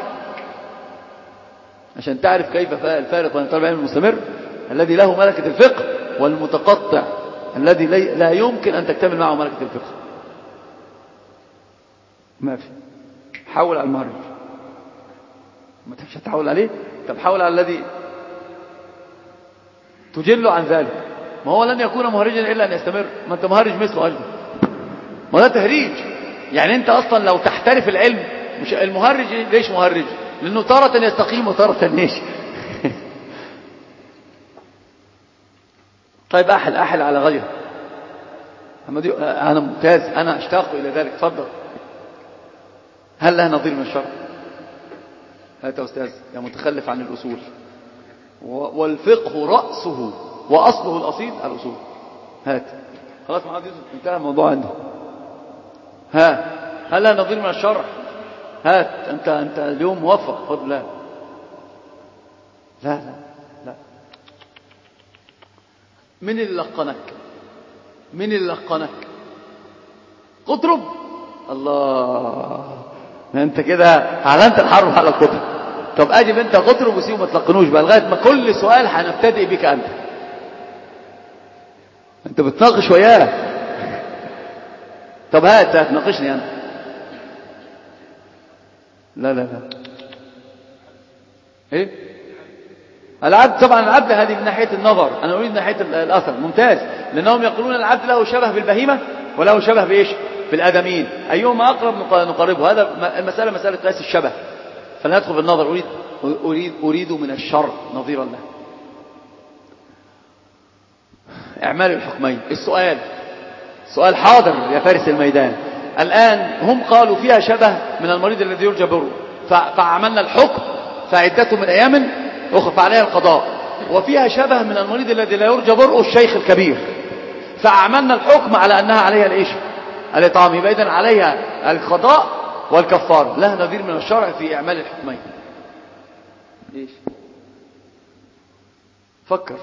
عشان تعرف كيف الفارق بين طالب العلم المستمر الذي له ملكة الفقه والمتقطع الذي لا يمكن أن تكتمل معه ملكة الفقه. ما في. حول على المهرج، ما مش هتحول عليه. طب حول على الذي تجل عن ذلك. ما هو لن يكون مهرجا إلا أن يستمر. ما أنت مهرج مثله أيضا، ما ده تهريج. يعني أنت أصلا لو تحترف العلم، مش المهرج ليش مهرج؟ لأنه تارة يستقيم وتارة ليش. طيب أحل على غيره. أنا ممتاز، أنا أشتاق إلى ذلك. تفضل. هل لها نظير من الشرع؟ هات يا أستاذ يا متخلف عن الأصول. والفقه رأسه وأصله الأصيل الأصول. هات. خلاص محمد يوسف انتهى الموضوع عندي. هل لها نظير من الشرع؟ هات. أنت اليوم موفق بفضل الله. لا. من اللي لقنك قطرب؟ الله، انت كده اعلنت الحرب على القطرب. طب اجب انت قطرب وسيبه ما تلقنوش بقى لغايه ما كل سؤال هنبتدئ بك انت. انت بتناقش وياه. طب هات ناقشني انا. لا لا لا ايه العبد؟ طبعا العبد هذه من ناحية النظر، انا اريد من ناحية الاثر. ممتاز، لانهم يقولون العبد له شبه بالبهيمة وله شبه بايش؟ بالادمين. ايهما اقرب نقربه. هذا المسألة مسألة قياس الشبه، فلا ندخل بالنظر. اريد من الشر نظيرا له. اعمال الحكمين. السؤال حاضر يا فارس الميدان. الآن هم قالوا فيها شبه من المريض الذي يرجى بره، فعملنا الحكم فعدته من أيام أخرى فعليها القضاء. وفيها شبه من المريض الذي لا يرجى بره، الشيخ الكبير، فعملنا الحكم على أنها عليها الإيش؟ الإطعام. يبقى إذن عليها القضاء والكفار. لها نظير من الشرع في إعمال الحكمين. إيش؟ فكر.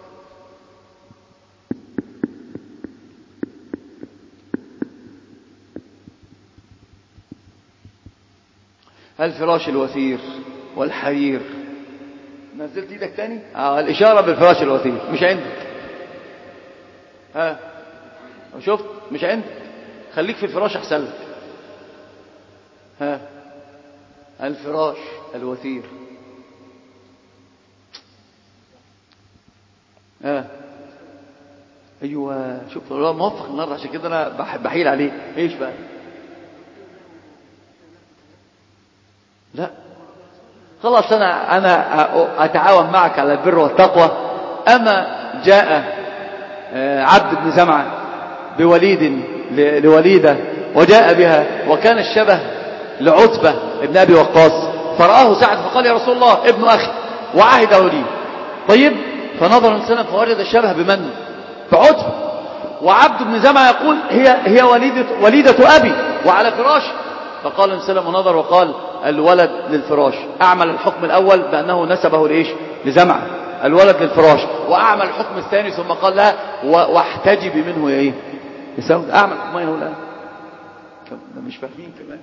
الفراش الوثير والحرير. نزلت ايدك تاني؟ الاشارة بالفراش الوثير مش عندك. شفت؟ مش عندك. خليك في الفراش احسن لك. الفراش الوثير. ايوه شوف الله موفق النهارده، عشان كده انا بحيل عليه. ايش بقى؟ لا خلاص، أنا أتعاون معك على البر والتقوى. أما جاء عبد بن زمعة بوليد لوليدة وجاء بها، وكان الشبه لعتبة ابن أبي وقاص، فرآه سعد فقال يا رسول الله ابن أخي وعهده لي. طيب، فنظر الإنسان فوجد الشبه بمن؟ بعتبة. وعبد بن زمعة يقول هي وليدة أبي وعلى فراش. فقال الإنسان ونظر وقال الولد للفراش. أعمل الحكم الأول بأنه نسبه لإيش؟ لزمعة، الولد للفراش. وأعمل الحكم الثاني ثم قال لها واحتجب منه يا إيه؟ يساوي. أعمل حكمين هو الآن. مش فاهمين كمان.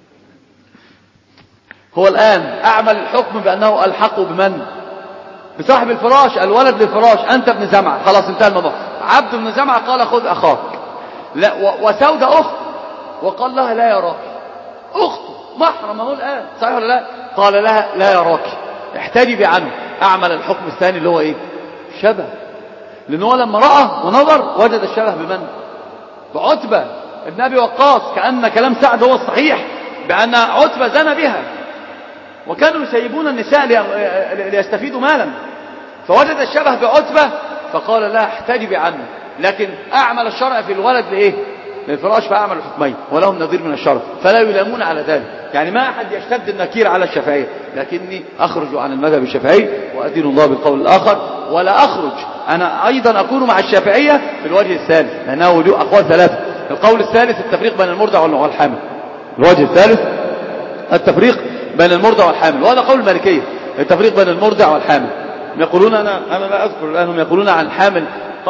هو الآن أعمل الحكم بأنه ألحقه بمن؟ بصاحب الفراش. الولد للفراش، أنت ابن زمعة، خلاص انتهى الموضوع. عبد بن زمعة قال خذ أخاك. لا وسودة أخت، وقال لها لا يراك. أخته محرم هو الآن، صحيح ولا لا؟ قال لها لا يراك، احتجبي عنه. أعمل الحكم الثاني اللي هو إيه؟ شبه. لأنه لما رأى ونظر وجد الشبه بمن؟ بعتبة ابن أبي وقاص. كأن كلام سعد هو الصحيح بأن عتبة زنى بها، وكانوا يسيبون النساء ليستفيدوا مالا، فوجد الشبه بعتبة فقال لا احتجبي عنه. لكن أعمل الشرع في الولد لإيه؟ للفراش، فأعمل الحكمين ولهم نظير من الشرع، فلا يلامون على ذلك. يعني ما أحد يشتد النكير على الشافعية، لكني أخرج عن المذهب الشافعي وأدين الله بالقول الآخر، ولا أخرج أنا أيضا أكون مع الشافعية في الوجه الثالث، لأنه وجوه أقوال ثلاثة. القول الثالث التفريق بين المرضع والحامل. الوجه الثالث التفريق بين المرضع والحامل، وهذا قول المالكية، التفريق بين المرضع والحامل. يقولون أنا لا أذكر الآن، هم يقولون عن الحامل،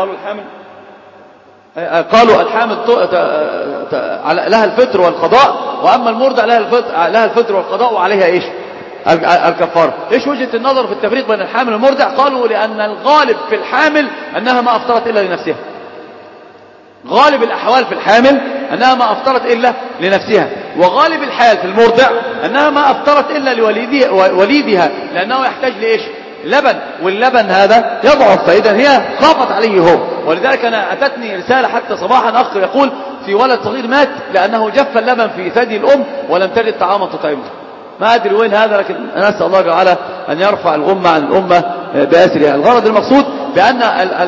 قالوا الحامل لها الفطر والقضاء، وأما المرضع لها الفطر والقضاء وعليها إيش؟ الكفارة. إيش وجهة النظر في التفريق بين الحامل والمرضع؟ قالوا لأن الغالب في الحامل أنها ما أفطرت إلا لنفسها. غالب الأحوال في الحامل أنها ما أفطرت إلا لنفسها، وغالب الحال في المرضع أنها ما أفطرت إلا لوليدها، لأنه يحتاج لإيش؟ لبن، واللبن هذا يضعف، فإذا هي خافت عليه هو. ولذلك أنا أتتني رسالة حتى صباحا أخ يقول في ولد صغير مات لأنه جف اللبن في ثدي الأم ولم تجد طعاما تطعمه. ما أدري وين هذا، لكن أنا أسأل الله تعالى أن يرفع الغمة عن الأمة بأسرها. الغرض المقصود بأن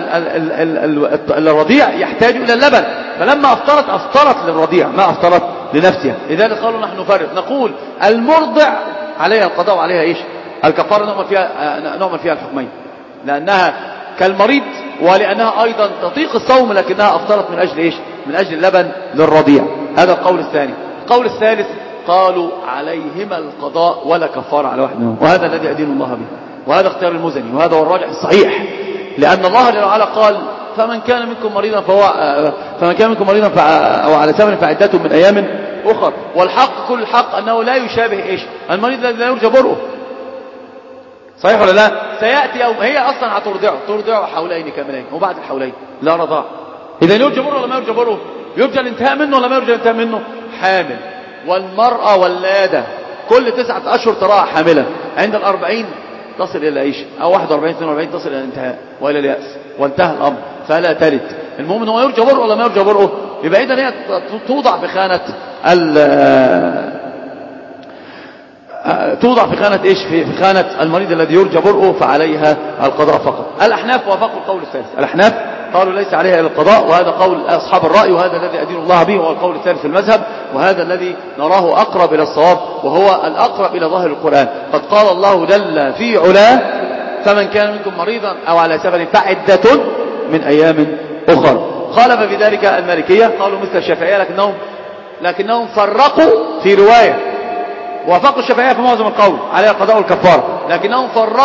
الرضيع يحتاج إلى اللبن، فلما أفطرت للرضيع ما أفطرت لنفسها. لذلك قالوا نحن نفرق، نقول المرضع عليها القضاء وعليها إيش؟ الكفارة. نعمل فيها الحكمين، لأنها كالمريض، ولأنها أيضا تطيق الصوم لكنها أفطرت من أجل إيش؟ من أجل اللبن للرضيع. هذا القول الثاني. القول الثالث قالوا عليهما القضاء ولا كفارة على واحد منهم، وهذا الذي أدين الله به، وهذا اختيار المزني، وهذا هو الراجح الصحيح، لأن الله جل وعلا قال فمن كان منكم مريضا أو على سفر فعدة من أيام أخر. والحق كل الحق أنه لا يشابه إيش؟ المريض الذي لا يرجى برؤه، صحيح ولا لا؟ سيأتي يوم هي أصلا هترضعه حولين كاملين، وبعد الحولين لا رضاع، إذا يرجى بره ولا ما يرجى بره؟ يرجى الانتهاء منه ولا ما يرجى الانتهاء منه؟ حامل. والمرأة ولادة كل 9 أشهر تراها حاملة، عند 40 تصل إلى العيش، أو 41 42 تصل إلى الانتهاء وإلى اليأس وانتهى الأمر فلا تلد. المهم أنه يرجى بره ولا ما يرجى بره؟ يبقى إذن هي توضع في خانة توضع في خانة إيش؟ في خانة المريض الذي يرجى برؤه فعليها القضاء فقط. الأحناف وافقوا القول الثالث، الأحناف قالوا ليس عليها إلا القضاء، وهذا قول أصحاب الرأي، وهذا الذي أدين الله به، وهو القول الثالث في المذهب، وهذا الذي نراه أقرب إلى الصواب، وهو الأقرب إلى ظاهر القرآن. قد قال الله جل في علاه: فمن كان منكم مريضا أو على سفر فعدة من أيام أخر. خالف في ذلك المالكية، قالوا مثل الشافعية لكنهم فرقوا في رواية، وافقوا الشافعية في معظم القول عليها القضاء والكفارة، لكنهم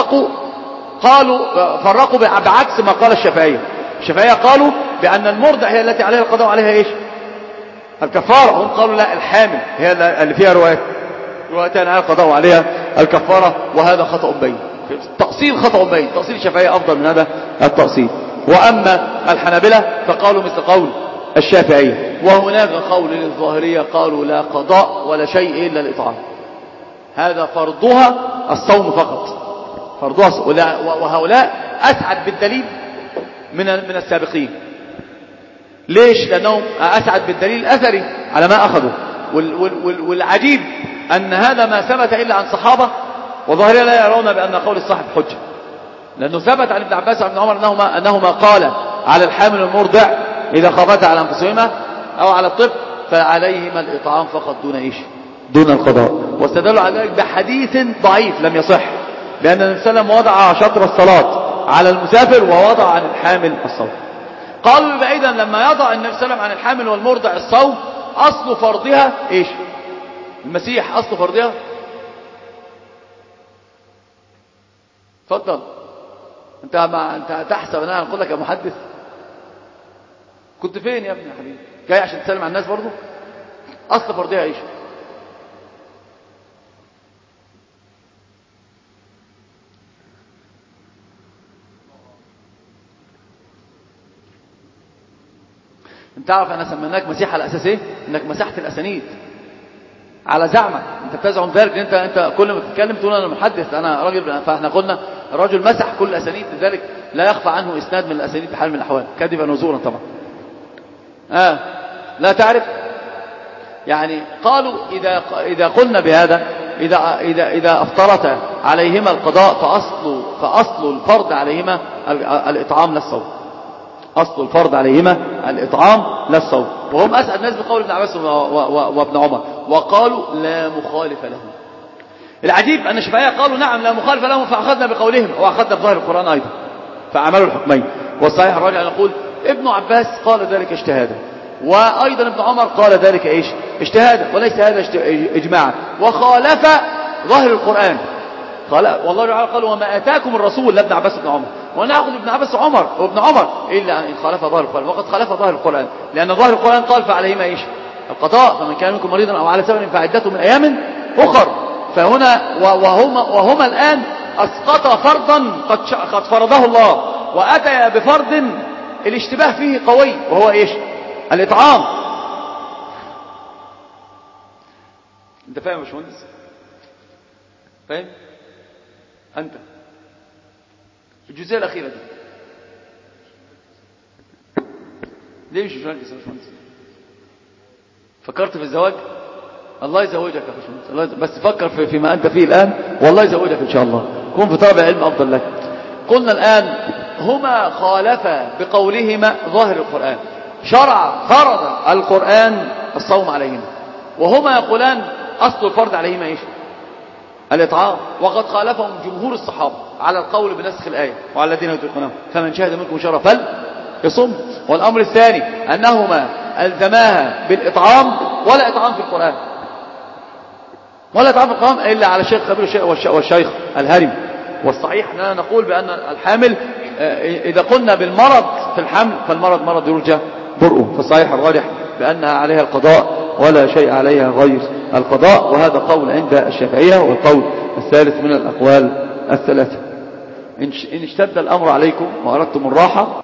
فرقوا بعكس ما قال الشافعية. الشافعية قالوا بأن المرضع هي التي عليها القضاء وعليها إيش؟ الكفارة. هم قالوا لا، الحامل هي اللي فيها روايتان عليها القضاء وعليها الكفارة، وهذا خطأ بين، تأصيل خطأ بين، تأصيل الشافعية أفضل من هذا التأصيل. وأما الحنابلة فقالوا مثل قول الشافعية. وهناك قول للظاهرية قالوا لا قضاء ولا شيء إلا الإطعام، هذا فرضها الصوم فقط، فرضها وهؤلاء أسعد بالدليل من السابقين. ليش؟ لأنهم أسعد بالدليل الأثري على ما أخذوا. والعجيب أن هذا ما ثبت إلا عن صحابة، وظاهرية لا يرون بأن قول الصاحب حجة، لأنه ثبت عن ابن عباس وابن عمر أنهما قال على الحامل والمرضع إذا خافتا على أنفسهما أو على الطفل فعليهما الإطعام فقط دون إيش؟ دون القضاء. واستدلوا على ذلك بحديث ضعيف لم يصح، بأن النبي صلى الله عليه وسلم وضع شطر الصلاة على المسافر ووضع عن الحامل الصوم. قالوا بعيدا لما يضع النبي صلى الله عليه وسلم عن الحامل والمرضع الصوم، أصل فرضها إيش؟ المسيح أصل فرضها. تفضل. أنت تحسب أن أنا أقول لك يا محدث؟ كنت فين يا ابني يا حبيبي؟ جاي عشان تسلم على الناس برضو؟ أصل فرضها إيش؟ انت تعرف انا سميناك مسيح على اساس ايه؟ انك مسحت الاسانيد على زعمك. انت بتزعم ذلك، انت كل ما تتكلم تقول انا محدث، انا راجل. فاحنا قلنا الرجل مسح كل الاسانيد، لذلك لا يخفى عنه اسناد من الاسانيد بحال من الاحوال، كذبا وزورا طبعا. لا تعرف يعني. قالوا اذا قلنا بهذا، اذا افطرت عليهما القضاء فاصل الفرض عليهما الاطعام لا الصوم. أصل الفرض عليهما الإطعام لا الصوم. وهم أسأل الناس بقول ابن عباس وابن عمر، وقالوا لا مخالف لهم. العجيب أن الشافعية قالوا نعم لا مخالف لهم، فأخذنا بقولهم وأخذنا بظاهر القرآن أيضا، فعملوا الحكمين. والصحيح الراجع نقول ابن عباس قال ذلك اجتهادا، وأيضا ابن عمر قال ذلك إيش؟ اجتهادا، وليس هذا إجماعا، وخالف ظاهر القرآن. والله تعالى قال وما آتاكم الرسول لابن عباس وابن عمر، ونأخذ ابن عباس وابن عمر إلا إن خالف ظاهر القرآن. وقد خالف ظاهر القرآن، لأن ظاهر القرآن قال فعليهما إيش؟ القضاء، فمن كان منكم مريضا أو على سفر فعدة من أيام أخر. فهنا وهما الآن أسقط فرضا قد فرضه الله، وأتى بفرض الاشتباه فيه قوي، وهو إيش؟ الإطعام. أنت فاهم يا باشمهندس؟ فاهم؟ أنت الجزئية الأخيرة دي ليه مش مركز يا باشمهندس؟ فكرت في الزواج؟ الله يزوجك يا باشمهندس، بس فكر فيما أنت فيه الآن، والله يزوجك إن شاء الله. كن في طلب العلم أفضل لك. قلنا الآن هما خالفا بقولهما ظاهر القرآن، فرض القرآن الصوم عليهما، وهما يقولان أصل الفرض عليهما إيش؟ الإطعام. وقد خالفهم جمهور الصحابة على القول بنسخ الآية وعلى الذين يطيقونه فمن شهد منكم شهرا فليصم. والأمر الثاني أنهما ألزماها بالإطعام، ولا إطعام في القرآن، ولا إطعام في القرآن إلا على الشيخ الخبير والشيخ الهرم. والصحيح أننا نقول بأن الحامل إذا قلنا بالمرض في الحمل فالمرض مرض يرجى برؤه، فالصحيح الراجح بأنها عليها القضاء ولا شيء عليها غير القضاء. وهذا قول عند الشافعية، والقول الثالث من الأقوال الثلاثة. إن اشتد الأمر عليكم وأردتم الراحة